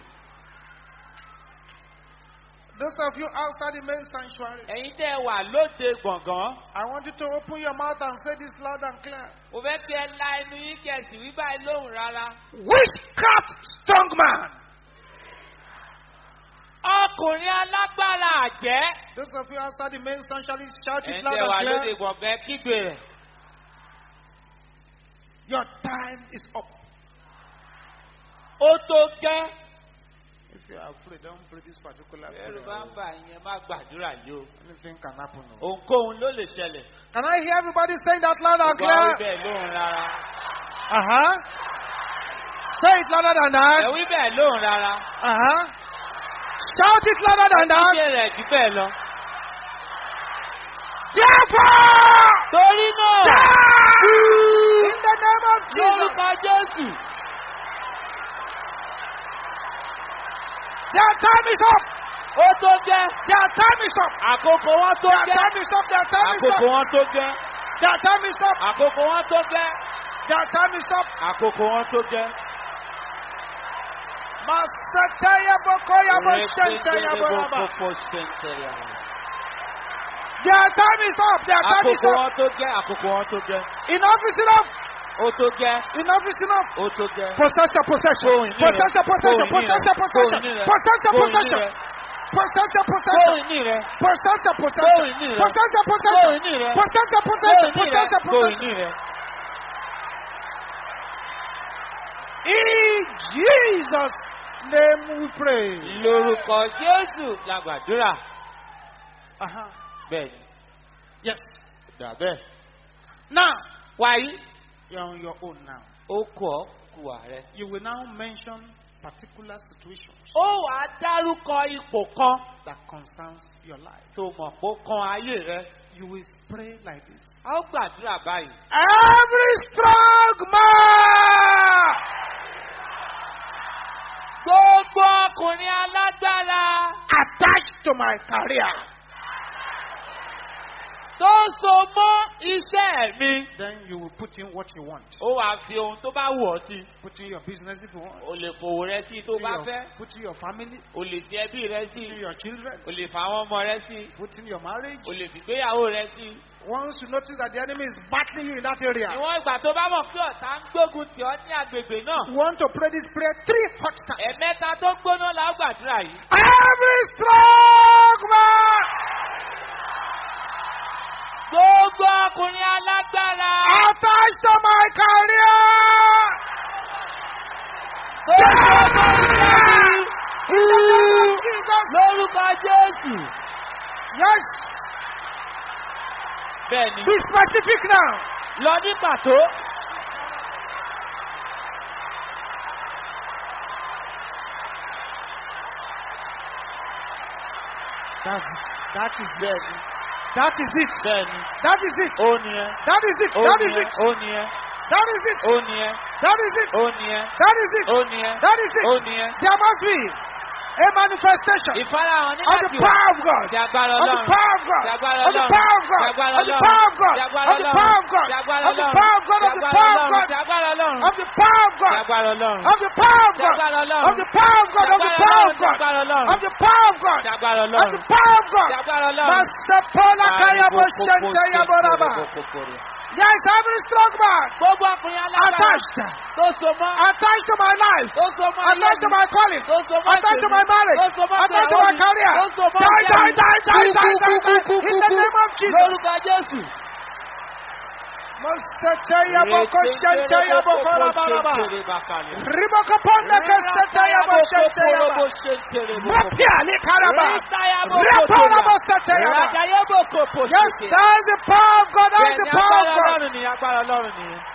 Those of you outside the main sanctuary, Ẹ̀yin tẹ́ ẹ wà lóde gbọ̀ngàn. I want you to open your mouth and say this loud and clear. Mo fẹ́ kí ẹ la ẹnu yín kí ẹ sì wí báyìí lóhùn rárá. Witchcraft strong man. Ọkùnrin alágbára àjẹ́. Those of you outside the main sanctuary, shout it Ẹ̀yin loud tẹ́ ẹ wà and lóde clear. gbọ̀ngàn kígbe rẹ̀. Your time is up. Ó tó gẹ́. If you are afraid, don't pray this particular Ẹ̀rù bá prayer. ń bà yín má gbàdúrà yìí o. Anything can happen. Ohunkóhun ló lè ṣẹlẹ̀. Can I hear everybody saying that loud and Gbogbo àwọn clear? ibẹ̀ lóhùn rárá. Uh-huh. Say it louder than that. Ẹ wí bẹ́ẹ̀ lóhùn rárá. Uh-huh. Shout it louder than that. Ṣé rẹ̀ jù bẹ́ẹ̀ lọ? Therefore, Torí náà. in the name of Jesus, Lórúkọ Jésù. their time is up. Ó tó gẹ́. Their time is up. Àkókò wọn tó Their gẹ́. time is up. Their time is Àkókò up. wọn tó gẹ́. Their time is up. Àkókò wọn tó gẹ́. Their time is up. Àkókò wọn tó jẹ́. Masataya bokoya boshentaya boraba. Their time is up. Their time is Àkókò up. wọn tó jẹ́. Àkókò wọn tó jẹ́. Enough is enough. Ó tó jẹ́. Enough is enough. Ó tó jẹ́. Possession, possession. Possession, possession. Possession, possession. Possession, possession. Possession, possession. Possession, possession. Possession, possession. Possession, possession. Possession, possession. In Jesus' name we pray. Lórúkọ Jésù la gbàdúrà. Bẹ́ẹ̀ni. Yes. Dàbẹ́. Now, Wàyí. you're on your own now. Ó kọ̀ kù ààrẹ. You will now mention particular situations Ó wàá dárúkọ ipò kan that concerns your life. tó mọ̀ pé ó kan ayé rẹ. You will pray like this. A ó gbàdúrà báyìí. Every strong man Gbogbo ọkùnrin alágbára attached to my career, tó so mọ́ iṣẹ́ mi. then you will put in what you want. Ó wàá fi ohun tó bá wù ọ́ sí. Put in your business if you want. O lè fòwò rẹ sí tó bá fẹ́. Put in your family. O lè fi ẹbí rẹ Put in sí. your children. O lè fa àwọn ọmọ rẹ sí. Put in your marriage. O lè fi ìgbéyàwó rẹ sí. Once you notice that the enemy is battling you in that area, Ìwọ̀n ìgbà tó bá mọ̀ pé ọ̀tá ń gbógun tì ọ́ ní agbègbè náà. you want to pray this prayer 3 hot times. Ẹ̀mẹ́ta tó gbóná la ó gbàdúrà yìí. Every strong man Gbogbo ọkùnrin alágbára. attached to my career, in the name of Jesus. Lórúkọ Jésù. Yes. Bẹ́ẹ̀ni. Be specific now. Lọ ní pàtó. That is it. That is it. Bẹ́ẹ̀ni. That is it. Ó ní ẹ. That is it. Ó That ní is ẹ. it. Ó ní ẹ. That is it. Ó ní ẹ. That is it. Ó ní ẹ. That is it. Ó ní ẹ. That is Ó it. ní ẹ. There must be a manifestation Ìfarahàn ní of the láti wà. power of God. Ti agbára Of the Ọlọ́run. power of God. Ti agbára Of the Ọlọ́run. power of God. Ti agbára Of the Ọlọ́run. power of God. Ti agbára Of the power of God. Ti agbára Of the Ọlọ́run. power of God. Of Ti the agbára power of Ọlọ́run. God. Ti agbára Ọlọ́run. Of the power of Ti God. agbára Ọlọ́run. Of the power of Ti God. agbára Ọlọ́run. Of the power of God. Ti Of the agbára power of Ọlọ́run. God. Ti agbára Ọlọ́run. Of the power of God. Ti agbára Of Ọlọ́run. the power of God. Ti agbára Ọlọ́run. Masapola kayabo shente yaboraba. Yes, every strong man Gbogbo ọkùnrin alágbára. attached Tó so mọ́. attached to my life, Tó so mọ́ ayé attached to mi. my calling, Tó so mọ́ attached to tèmi. my marriage, Tó so mọ́ attached to my ìyàwó mi. career. Tó so mọ́ Die, iṣẹ́ die, mi. die, die, die, die, die. In the name of Jesus. Lórúkọ Jésù. Mustacheya boko shencheya boko rabaraba. Riboko ponde kesheteya bo shencheya ba. Mapia ni karaba. Repola bo shencheya ba. Yes, that is the power of God. That is the power of God.